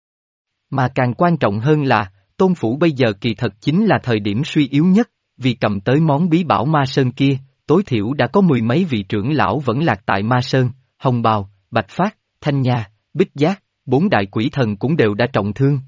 A: Mà càng quan trọng hơn là, tôn phủ bây giờ kỳ thật chính là thời điểm suy yếu nhất, vì cầm tới món bí bảo Ma Sơn kia, tối thiểu đã có 10 mấy vị trưởng lão vẫn lạc tại Ma Sơn, Hồng Bào, Bạch Phát, Thanh Nha, Bích Giác, 4 đại quỷ thần cũng đều đã trọng thương.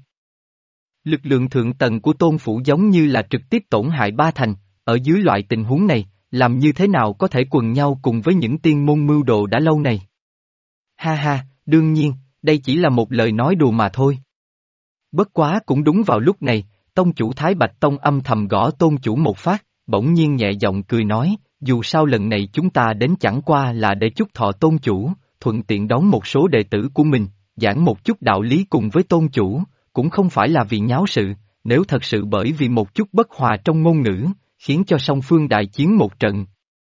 A: Lực lượng thượng tầng của tôn phủ giống như là trực tiếp tổn hại 3 thành, ở dưới loại tình huống này, làm như thế nào có thể quần nhau cùng với những tiên môn mưu đồ đã lâu này? Ha ha, đương nhiên, đây chỉ là một lời nói đùa mà thôi. Bất quá cũng đúng vào lúc này, tông chủ Thái Bạch Tông âm thầm gõ tôn chủ một phát, bỗng nhiên nhẹ giọng cười nói, dù sao lần này chúng ta đến chẳng qua là để chúc thọ tôn chủ, thuận tiện đón một số đệ tử của mình, giảng một chút đạo lý cùng với tôn chủ, cũng không phải là vì nháo sự, nếu thật sự bởi vì một chút bất hòa trong ngôn ngữ, khiến cho song phương đại chiến một trận.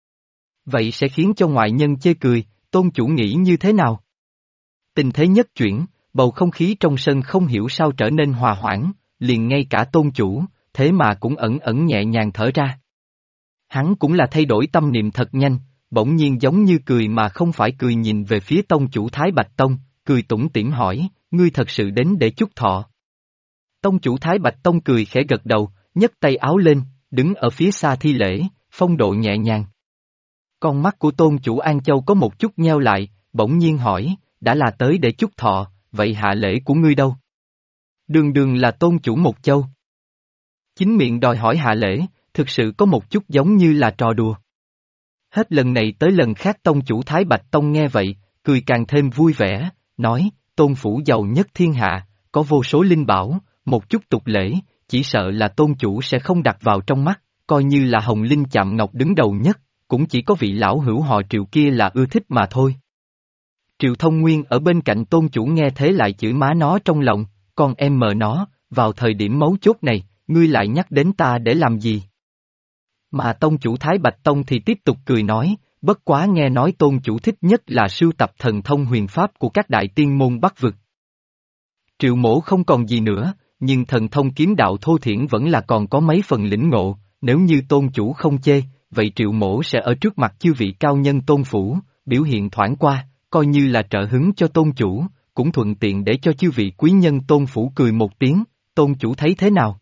A: Vậy sẽ khiến cho ngoại nhân chê cười, tôn chủ nghĩ như thế nào? Tình thế nhất chuyển, bầu không khí trong sân không hiểu sao trở nên hòa hoãn, liền ngay cả tôn chủ, thế mà cũng ẩn ẩn nhẹ nhàng thở ra. Hắn cũng là thay đổi tâm niệm thật nhanh, bỗng nhiên giống như cười mà không phải cười nhìn về phía tông chủ Thái Bạch Tông, cười tủm tỉm hỏi, ngươi thật sự đến để chúc thọ. Tông chủ Thái Bạch Tông cười khẽ gật đầu, nhấc tay áo lên, đứng ở phía xa thi lễ, phong độ nhẹ nhàng. Con mắt của tôn chủ An Châu có một chút nheo lại, bỗng nhiên hỏi, đã là tới để chúc thọ, vậy hạ lễ của ngươi đâu? Đường đường là tôn chủ một châu. Chính miệng đòi hỏi hạ lễ, thực sự có một chút giống như là trò đùa. Hết lần này tới lần khác tông chủ Thái Bạch Tông nghe vậy, cười càng thêm vui vẻ, nói, tôn phủ giàu nhất thiên hạ, có vô số linh bảo, một chút tục lễ, chỉ sợ là tôn chủ sẽ không đặt vào trong mắt, coi như là hồng linh chạm ngọc đứng đầu nhất, cũng chỉ có vị lão hữu họ Triệu kia là ưa thích mà thôi. Triệu Thông Nguyên ở bên cạnh tôn chủ nghe thế lại chửi má nó trong lòng, con em mờ nó, vào thời điểm mấu chốt này, ngươi lại nhắc đến ta để làm gì? Mà tông chủ Thái Bạch Tông thì tiếp tục cười nói, bất quá nghe nói tôn chủ thích nhất là sưu tập thần thông huyền pháp của các đại tiên môn Bắc vực. Triệu mổ không còn gì nữa, nhưng thần thông kiếm đạo thô thiển vẫn là còn có mấy phần lĩnh ngộ, nếu như tôn chủ không chê, vậy triệu mổ sẽ ở trước mặt chư vị cao nhân tôn phủ, biểu hiện thoảng qua, coi như là trợ hứng cho tôn chủ, cũng thuận tiện để cho chư vị quý nhân tôn phủ cười một tiếng, tôn chủ thấy thế nào?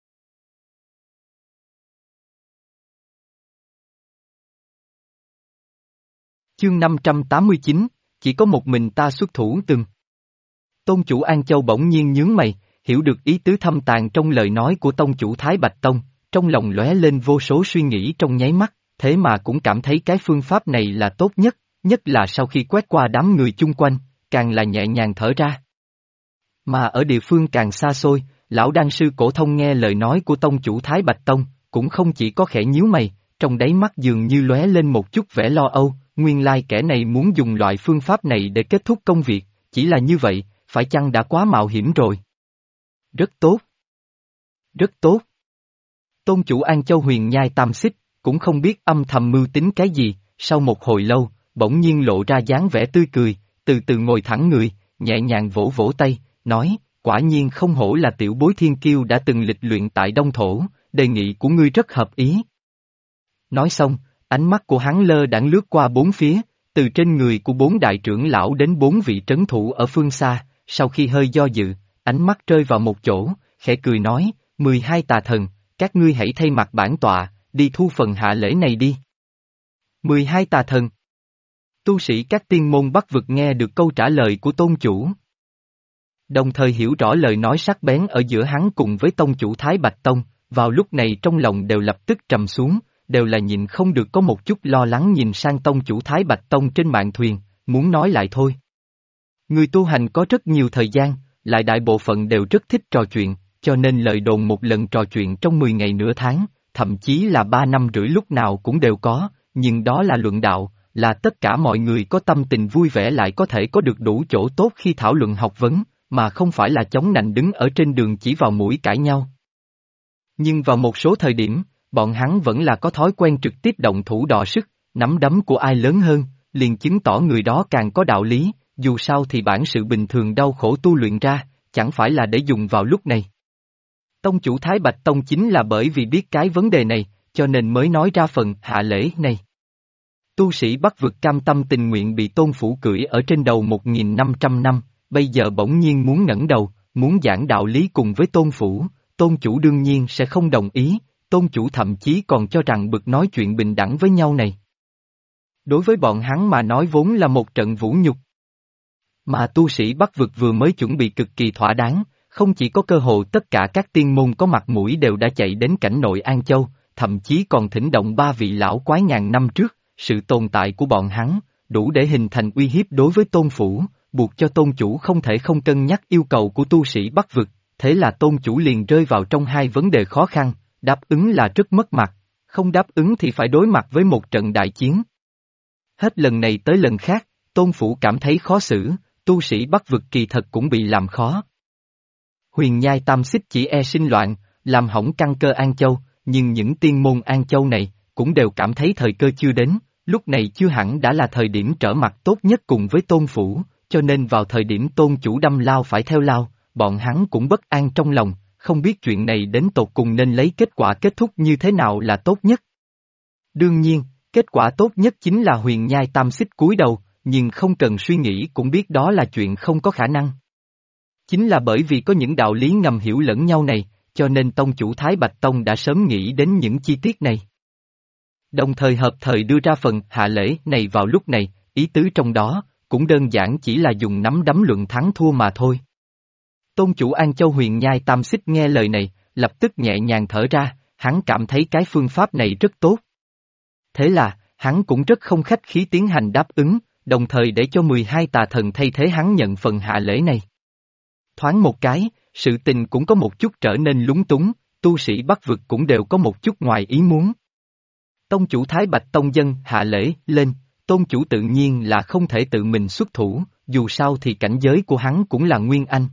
A: Chương 589, chỉ có một mình ta xuất thủ từng. Tôn chủ An Châu bỗng nhiên nhướng mày, hiểu được ý tứ thâm tàng trong lời nói của tông chủ Thái Bạch Tông, trong lòng lóe lên vô số suy nghĩ trong nháy mắt, thế mà cũng cảm thấy cái phương pháp này là tốt nhất, nhất là sau khi quét qua đám người chung quanh, càng là nhẹ nhàng thở ra. Mà ở địa phương càng xa xôi, lão đan sư Cổ Thông nghe lời nói của tông chủ Thái Bạch Tông, cũng không chỉ có khẽ nhíu mày, trong đáy mắt dường như lóe lên một chút vẻ lo âu, nguyên lai kẻ này muốn dùng loại phương pháp này để kết thúc công việc, chỉ là như vậy, phải chăng đã quá mạo hiểm rồi? Rất tốt. Rất tốt. Tôn chủ An Châu huyền nhai tam xích, cũng không biết âm thầm mưu tính cái gì, sau một hồi lâu, bỗng nhiên lộ ra dáng vẻ tươi cười, từ từ ngồi thẳng người, nhẹ nhàng vỗ vỗ tay, nói, quả nhiên không hổ là tiểu bối thiên kiêu đã từng lịch luyện tại Đông Thổ, đề nghị của ngươi rất hợp ý. Nói xong, ánh mắt của hắn lơ đãng lướt qua bốn phía, từ trên người của bốn đại trưởng lão đến bốn vị trấn thủ ở phương xa, sau khi hơi do dự, ánh mắt rơi vào một chỗ, khẽ cười nói, 12 tà thần, các ngươi hãy thay mặt bản tọa, đi thu phần hạ lễ này đi. 12 tà thần. Tu sĩ các tiên môn Bắc vực nghe được câu trả lời của tôn chủ. Đồng thời hiểu rõ lời nói sắc bén ở giữa hắn cùng với tông chủ Thái Bạch Tông, vào lúc này trong lòng đều lập tức trầm xuống, đều là nhịn không được có một chút lo lắng nhìn sang tông chủ Thái Bạch Tông trên mạn thuyền, muốn nói lại thôi. Người tu hành có rất nhiều thời gian, lại đại bộ phận đều rất thích trò chuyện, cho nên lời đồn một lần trò chuyện trong 10 ngày nửa tháng, thậm chí là 3 năm rưỡi lúc nào cũng đều có, nhưng đó là luận đạo, là tất cả mọi người có tâm tình vui vẻ lại có thể có được đủ chỗ tốt khi thảo luận học vấn, mà không phải là chống nạnh đứng ở trên đường chỉ vào mũi cãi nhau. Nhưng vào một số thời điểm, bọn hắn vẫn là có thói quen trực tiếp động thủ đọ sức, nắm đấm của ai lớn hơn, liền chứng tỏ người đó càng có đạo lý, dù sao thì bản sự bình thường đau khổ tu luyện ra, chẳng phải là để dùng vào lúc này. Tông chủ Thái Bạch Tông chính là bởi vì biết cái vấn đề này, cho nên mới nói ra phần hạ lễ này. Tu sĩ Bắc vực cam tâm tình nguyện bị tôn phủ cưỡi ở trên đầu 1.500 năm, bây giờ bỗng nhiên muốn ngẩng đầu, muốn giảng đạo lý cùng với tôn phủ, tôn chủ đương nhiên sẽ không đồng ý, tôn chủ thậm chí còn cho rằng bực nói chuyện bình đẳng với nhau này. Đối với bọn hắn mà nói vốn là một trận vũ nhục. Mà tu sĩ Bắc vực vừa mới chuẩn bị cực kỳ thỏa đáng, không chỉ có cơ hội tất cả các tiên môn có mặt mũi đều đã chạy đến cảnh nội An Châu, thậm chí còn thỉnh động 3 vị lão quái ngàn năm trước, sự tồn tại của bọn hắn, đủ để hình thành uy hiếp đối với tôn phủ, buộc cho tôn chủ không thể không cân nhắc yêu cầu của tu sĩ Bắc vực, thế là tôn chủ liền rơi vào trong hai vấn đề khó khăn, đáp ứng là rất mất mặt, không đáp ứng thì phải đối mặt với một trận đại chiến. Hết lần này tới lần khác, tôn phủ cảm thấy khó xử, tu sĩ Bắc vực kỳ thật cũng bị làm khó. Huyền nhai tam xích chỉ e sinh loạn, làm hỏng căn cơ An Châu, nhưng những tiên môn An Châu này, cũng đều cảm thấy thời cơ chưa đến, lúc này chưa hẳn đã là thời điểm trở mặt tốt nhất cùng với tôn phủ, cho nên vào thời điểm tôn chủ đâm lao phải theo lao, bọn hắn cũng bất an trong lòng, không biết chuyện này đến tột cùng nên lấy kết quả kết thúc như thế nào là tốt nhất. Đương nhiên, kết quả tốt nhất chính là huyền nhai tam xích cúi đầu, nhưng không cần suy nghĩ cũng biết đó là chuyện không có khả năng. Chính là bởi vì có những đạo lý ngầm hiểu lẫn nhau này, cho nên tông chủ Thái Bạch Tông đã sớm nghĩ đến những chi tiết này. Đồng thời hợp thời đưa ra phần hạ lễ này vào lúc này, ý tứ trong đó, cũng đơn giản chỉ là dùng nắm đấm luận thắng thua mà thôi. Tôn chủ An Châu Huyền Nhai Tam Xích nghe lời này, lập tức nhẹ nhàng thở ra, hắn cảm thấy cái phương pháp này rất tốt. Thế là, hắn cũng rất không khách khí tiến hành đáp ứng, đồng thời để cho 12 tà thần thay thế hắn nhận phần hạ lễ này. Thoáng một cái, sự tình cũng có một chút trở nên lúng túng, tu sĩ Bắc vực cũng đều có một chút ngoài ý muốn. Tông chủ Thái Bạch Tông dân hạ lễ lên, tôn chủ tự nhiên là không thể tự mình xuất thủ, dù sao thì cảnh giới của hắn cũng là Nguyên Anh.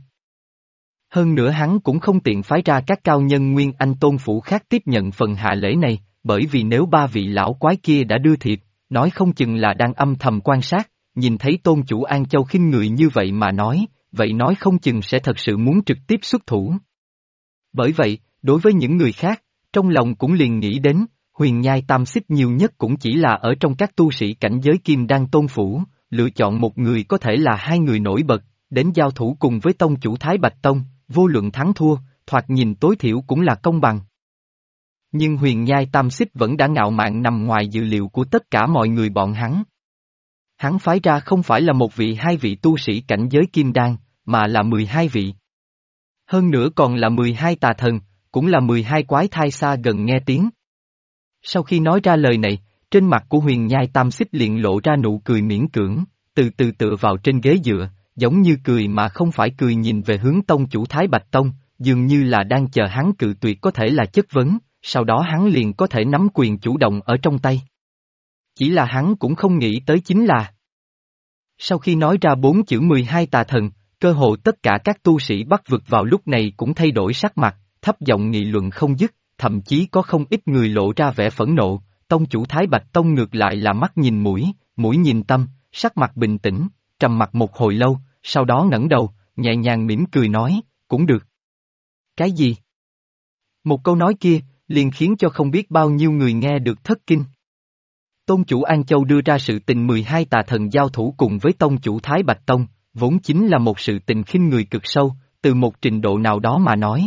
A: Hơn nữa hắn cũng không tiện phái ra các cao nhân Nguyên Anh tôn phủ khác tiếp nhận phần hạ lễ này, bởi vì nếu ba vị lão quái kia đã đưa thiệp, nói không chừng là đang âm thầm quan sát, nhìn thấy tôn chủ An Châu khinh người như vậy mà nói, vậy nói không chừng sẽ thật sự muốn trực tiếp xuất thủ. Bởi vậy, đối với những người khác, trong lòng cũng liền nghĩ đến, Huyền Nhai Tam Xích nhiều nhất cũng chỉ là ở trong các tu sĩ cảnh giới Kim Đan tôn phủ, lựa chọn một người có thể là hai người nổi bật, đến giao thủ cùng với tông chủ Thái Bạch Tông, vô luận thắng thua, thoạt nhìn tối thiểu cũng là công bằng. Nhưng Huyền Nhai Tam Xích vẫn đã ngạo mạn nằm ngoài dự liệu của tất cả mọi người bọn hắn. Hắn phái ra không phải là một vị hai vị tu sĩ cảnh giới Kim Đan, mà là 12 vị. Hơn nữa còn là 12 tà thần, cũng là 12 quái thai xa gần nghe tiếng. Sau khi nói ra lời này, trên mặt của Huyền Nhai Tam Xích liền lộ ra nụ cười miễn cưỡng, từ từ tựa vào trên ghế dựa, giống như cười mà không phải cười nhìn về hướng tông chủ Thái Bạch Tông, dường như là đang chờ hắn cự tuyệt có thể là chất vấn, sau đó hắn liền có thể nắm quyền chủ động ở trong tay. Chỉ là hắn cũng không nghĩ tới chính là sau khi nói ra 4 chữ 12 tà thần, cơ hồ tất cả các tu sĩ Bắc vực vào lúc này cũng thay đổi sắc mặt, thấp giọng nghị luận không dứt, thậm chí có không ít người lộ ra vẻ phẫn nộ, tông chủ Thái Bạch Tông ngược lại là mắt nhìn mũi, mũi nhìn tâm, sắc mặt bình tĩnh, trầm mặc một hồi lâu, sau đó ngẩng đầu, nhẹ nhàng mỉm cười nói, cũng được. Cái gì? Một câu nói kia, liền khiến cho không biết bao nhiêu người nghe được thất kinh. Tôn chủ An Châu đưa ra sự tình 12 tà thần giao thủ cùng với tông chủ Thái Bạch Tông, vốn chính là một sự tình khinh người cực sâu, từ một trình độ nào đó mà nói.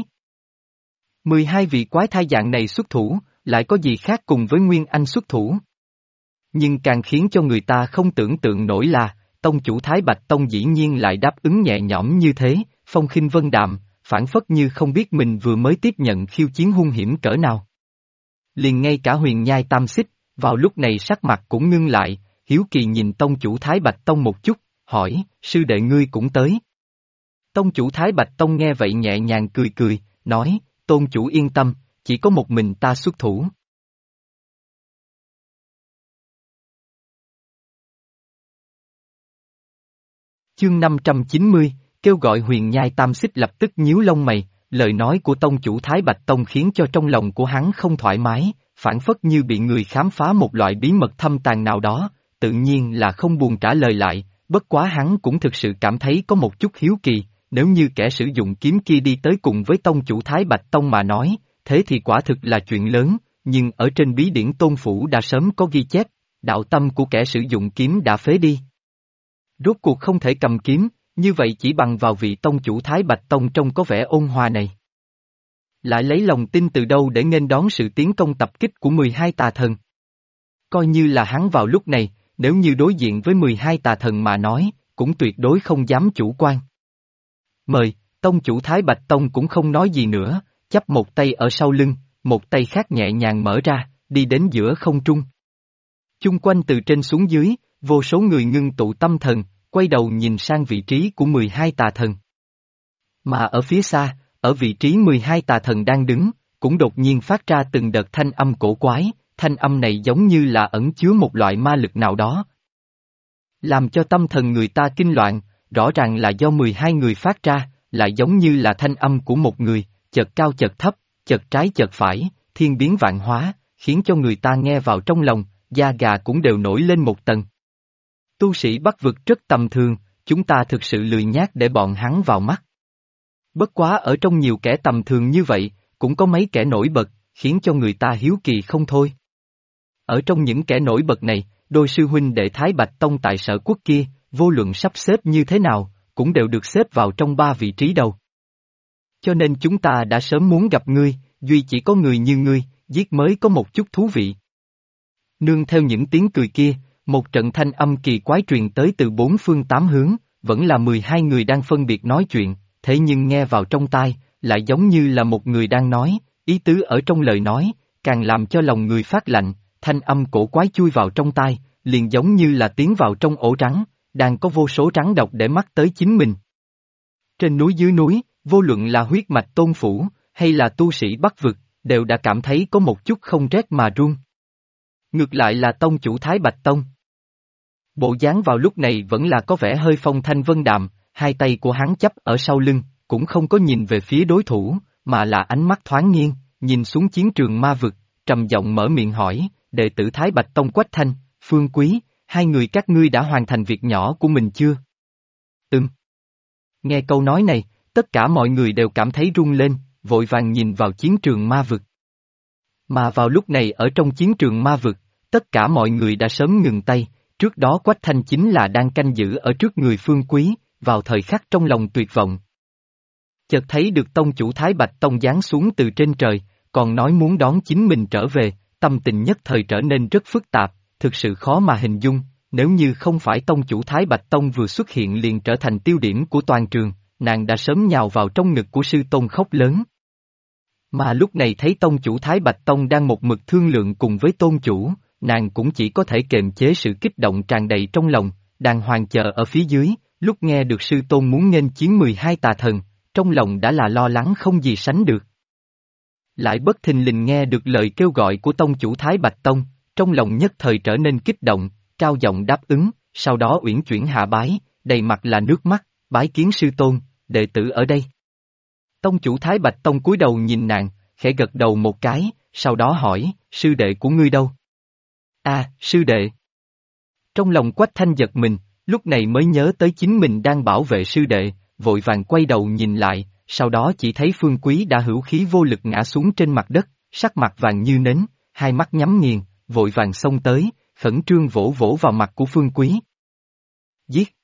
A: 12 vị quái thai dạng này xuất thủ, lại có gì khác cùng với Nguyên Anh xuất thủ? Nhưng càng khiến cho người ta không tưởng tượng nổi là, tông chủ Thái Bạch Tông dĩ nhiên lại đáp ứng nhẹ nhõm như thế, phong khinh vân đạm, phản phất như không biết mình vừa mới tiếp nhận khiêu chiến hung hiểm cỡ nào. Liền ngay cả Huyền Nhai Tam Xích, vào lúc này sắc mặt cũng ngưng lại, hiếu kỳ nhìn tông chủ Thái Bạch Tông một chút, hỏi, sư đệ ngươi cũng tới. Tông chủ Thái Bạch Tông nghe vậy nhẹ nhàng cười cười, nói, tôn chủ yên tâm, chỉ có một mình ta xuất thủ. Chương 590, kêu gọi Huyền Nhai Tam Xích lập tức nhíu lông mày, lời nói của tông chủ Thái Bạch Tông khiến cho trong lòng của hắn không thoải mái, phản phất như bị người khám phá một loại bí mật thâm tàng nào đó, tự nhiên là không buồn trả lời lại, bất quá hắn cũng thực sự cảm thấy có một chút hiếu kỳ, nếu như kẻ sử dụng kiếm kia đi tới cùng với tông chủ Thái Bạch Tông mà nói, thế thì quả thực là chuyện lớn, nhưng ở trên bí điển tôn phủ đã sớm có ghi chép, đạo tâm của kẻ sử dụng kiếm đã phế đi. Rốt cuộc không thể cầm kiếm, như vậy chỉ bằng vào vị tông chủ Thái Bạch Tông trông có vẻ ôn hòa này. Lại lấy lòng tin từ đâu để nghênh đón sự tiến công tập kích của 12 tà thần. Coi như là hắn vào lúc này, nếu như đối diện với 12 tà thần mà nói, cũng tuyệt đối không dám chủ quan. Mời, tông chủ Thái Bạch Tông cũng không nói gì nữa, chắp một tay ở sau lưng, một tay khác nhẹ nhàng mở ra, đi đến giữa không trung. Chung quanh từ trên xuống dưới, vô số người ngưng tụ tâm thần, quay đầu nhìn sang vị trí của 12 tà thần. Mà ở phía xa, ở vị trí 12 tà thần đang đứng, cũng đột nhiên phát ra từng đợt thanh âm cổ quái, thanh âm này giống như là ẩn chứa một loại ma lực nào đó. Làm cho tâm thần người ta kinh loạn, rõ ràng là do 12 người phát ra, lại giống như là thanh âm của một người, chợt cao chợt thấp, chợt trái chợt phải, thiên biến vạn hóa, khiến cho người ta nghe vào trong lòng, da gà cũng đều nổi lên một tầng. Tu sĩ Bắc vực rất tầm thường, chúng ta thực sự lười nhác để bọn hắn vào mắt. Bất quá ở trong nhiều kẻ tầm thường như vậy, cũng có mấy kẻ nổi bật, khiến cho người ta hiếu kỳ không thôi. Ở trong những kẻ nổi bật này, đôi sư huynh đệ Thái Bạch Tông tại Sở Quốc kia, vô luận sắp xếp như thế nào, cũng đều được xếp vào trong 3 vị trí đầu. Cho nên chúng ta đã sớm muốn gặp ngươi, duy chỉ có người như ngươi, giết mới có một chút thú vị. Nương theo những tiếng cười kia, một trận thanh âm kỳ quái truyền tới từ 4 phương 8 hướng, vẫn là 12 người đang phân biệt nói chuyện, thế nhưng nghe vào trong tai, lại giống như là một người đang nói, ý tứ ở trong lời nói, càng làm cho lòng người phát lạnh, thanh âm cổ quái chui vào trong tai, liền giống như là tiến vào trong ổ rắn, đang có vô số rắn độc để mắt tới chính mình. Trên núi dưới núi, vô luận là huyết mạch tôn phủ, hay là tu sĩ Bắc vực, đều đã cảm thấy có một chút không rét mà run. Ngược lại là tông chủ Thái Bạch Tông. Bộ dáng vào lúc này vẫn là có vẻ hơi phong thanh vân đạm, hai tay của hắn chắp ở sau lưng, cũng không có nhìn về phía đối thủ, mà là ánh mắt thoáng nghiêng, nhìn xuống chiến trường ma vực, trầm giọng mở miệng hỏi, đệ tử Thái Bạch Tông Quách Thanh, Phương Quý, hai người các ngươi đã hoàn thành việc nhỏ của mình chưa? Nghe câu nói này, tất cả mọi người đều cảm thấy run lên, vội vàng nhìn vào chiến trường ma vực. Mà vào lúc này ở trong chiến trường ma vực, tất cả mọi người đã sớm ngừng tay, trước đó Quách Thanh chính là đang canh giữ ở trước người Phương Quý, vào thời khắc trong lòng tuyệt vọng. Chợt thấy được tông chủ Thái Bạch Tông giáng xuống từ trên trời, còn nói muốn đón chính mình trở về, tâm tình nhất thời trở nên rất phức tạp, thực sự khó mà hình dung, nếu như không phải tông chủ Thái Bạch Tông vừa xuất hiện liền trở thành tiêu điểm của toàn trường, nàng đã sớm nhào vào trong ngực của sư tôn khóc lớn. Mà lúc này thấy tông chủ Thái Bạch Tông đang một mực thương lượng cùng với tôn chủ, nàng cũng chỉ có thể kiềm chế sự kích động tràn đầy trong lòng, đàng hoàng chờ ở phía dưới, lúc nghe được sư tôn muốn nghênh chiến 12 tà thần, trong lòng đã là lo lắng không gì sánh được. Lại bất thình lình nghe được lời kêu gọi của tông chủ Thái Bạch Tông, trong lòng nhất thời trở nên kích động, cao giọng đáp ứng, sau đó uyển chuyển hạ bái, đầy mặt là nước mắt, bái kiến sư tôn, đệ tử ở đây. Tông chủ Thái Bạch Tông cúi đầu nhìn nàng, khẽ gật đầu một cái, sau đó hỏi, sư đệ của ngươi đâu? Sư đệ. Trong lòng Quách Thanh giật mình, lúc này mới nhớ tới chính mình đang bảo vệ sư đệ, vội vàng quay đầu nhìn lại, sau đó chỉ thấy Phương Quý đã hữu khí vô lực ngã xuống trên mặt đất, sắc mặt vàng như nến, hai mắt nhắm nghiền, vội vàng xông tới, khẩn trương vỗ vỗ vào mặt của Phương Quý. Giết!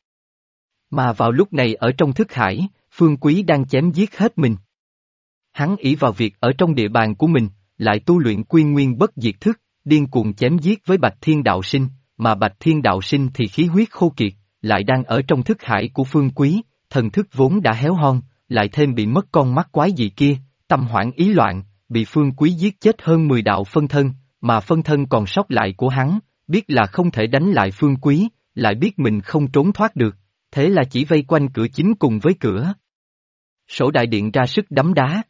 A: Mà vào lúc này ở trong thức hải, Phương Quý đang chém giết hết mình. Hắn ỷ vào việc ở trong địa bàn của mình, lại tu luyện quy nguyên bất diệt thức, điên cuồng chém giết với Bạch Thiên Đạo Sinh, mà Bạch Thiên Đạo Sinh thì khí huyết khô kiệt, lại đang ở trong thức hải của Phương Quý, thần thức vốn đã héo hon, lại thêm bị mất con mắt quái dị kia, tâm hoảng ý loạn, bị Phương Quý giết chết hơn 10 đạo phân thân, mà phân thân còn sót lại của hắn, biết là không thể đánh lại Phương Quý, lại biết mình không trốn thoát được, thế là chỉ vây quanh cửa chính cùng với cửa sổ đại điện ra sức đấm đá.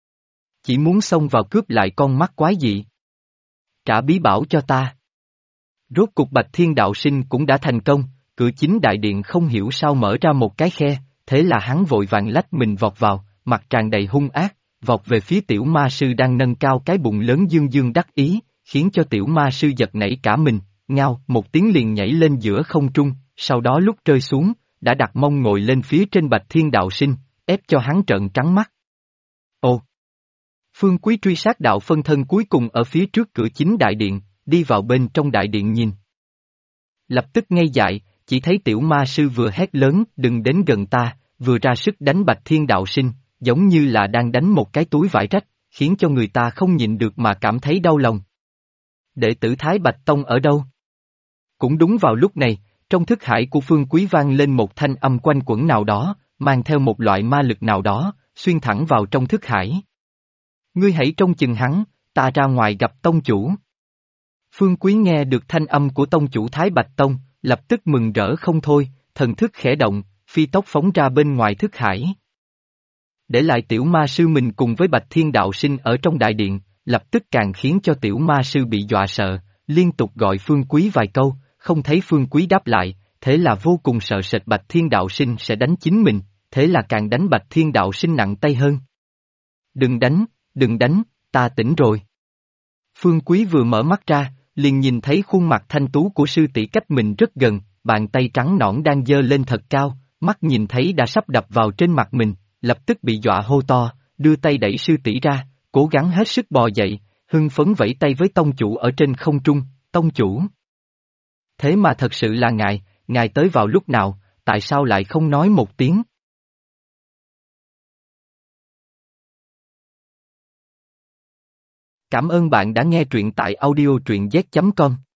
A: Chỉ muốn xông vào cướp lại con mắt quái dị. Trả bí bảo cho ta. Rốt cục Bạch Thiên Đạo Sinh cũng đã thành công, cửa chính đại điện không hiểu sao mở ra một cái khe, thế là hắn vội vàng lách mình vọt vào, mặt tràn đầy hung ác, vọt về phía tiểu ma sư đang nâng cao cái bụng lớn dương dương đắc ý, khiến cho tiểu ma sư giật nảy cả mình, ngao, một tiếng liền nhảy lên giữa không trung, sau đó lúc rơi xuống, đã đặt mông ngồi lên phía trên Bạch Thiên Đạo Sinh, ép cho hắn trợn trắng mắt. Ồ! Phương Quý truy sát đạo phân thân cuối cùng ở phía trước cửa chính đại điện, đi vào bên trong đại điện nhìn. Lập tức ngây dại, chỉ thấy tiểu ma sư vừa hét lớn đừng đến gần ta, vừa ra sức đánh Bạch Thiên Đạo Sinh, giống như là đang đánh một cái túi vải rách, khiến cho người ta không nhịn được mà cảm thấy đau lòng. Đệ tử Thái Bạch Tông ở đâu? Cũng đúng vào lúc này, trong thức hải của Phương Quý vang lên một thanh âm quanh quẩn nào đó, mang theo một loại ma lực nào đó, xuyên thẳng vào trong thức hải. Ngươi hãy trông chừng hắn, ta ra ngoài gặp tông chủ. Phương Quý nghe được thanh âm của tông chủ Thái Bạch Tông, lập tức mừng rỡ không thôi, thần thức khẽ động, phi tốc phóng ra bên ngoài thức hải. Để lại tiểu ma sư mình cùng với Bạch Thiên Đạo Sinh ở trong đại điện, lập tức càng khiến cho tiểu ma sư bị dọa sợ, liên tục gọi Phương Quý vài câu, không thấy Phương Quý đáp lại, thế là vô cùng sợ sệt Bạch Thiên Đạo Sinh sẽ đánh chính mình, thế là càng đánh Bạch Thiên Đạo Sinh nặng tay hơn. Đừng đánh, ta tỉnh rồi. Phương Quý vừa mở mắt ra, liền nhìn thấy khuôn mặt thanh tú của sư tỷ cách mình rất gần, bàn tay trắng nõn đang giơ lên thật cao, mắt nhìn thấy đã sắp đập vào trên mặt mình, lập tức bị dọa hô to, đưa tay đẩy sư tỷ ra, cố gắng hết sức bò dậy, hưng phấn vẫy tay với tông chủ ở trên không trung, tông chủ. Thế mà thật sự là ngài tới vào lúc nào, tại sao lại không nói một tiếng? Cảm ơn bạn đã nghe truyện tại audio truyện z.com.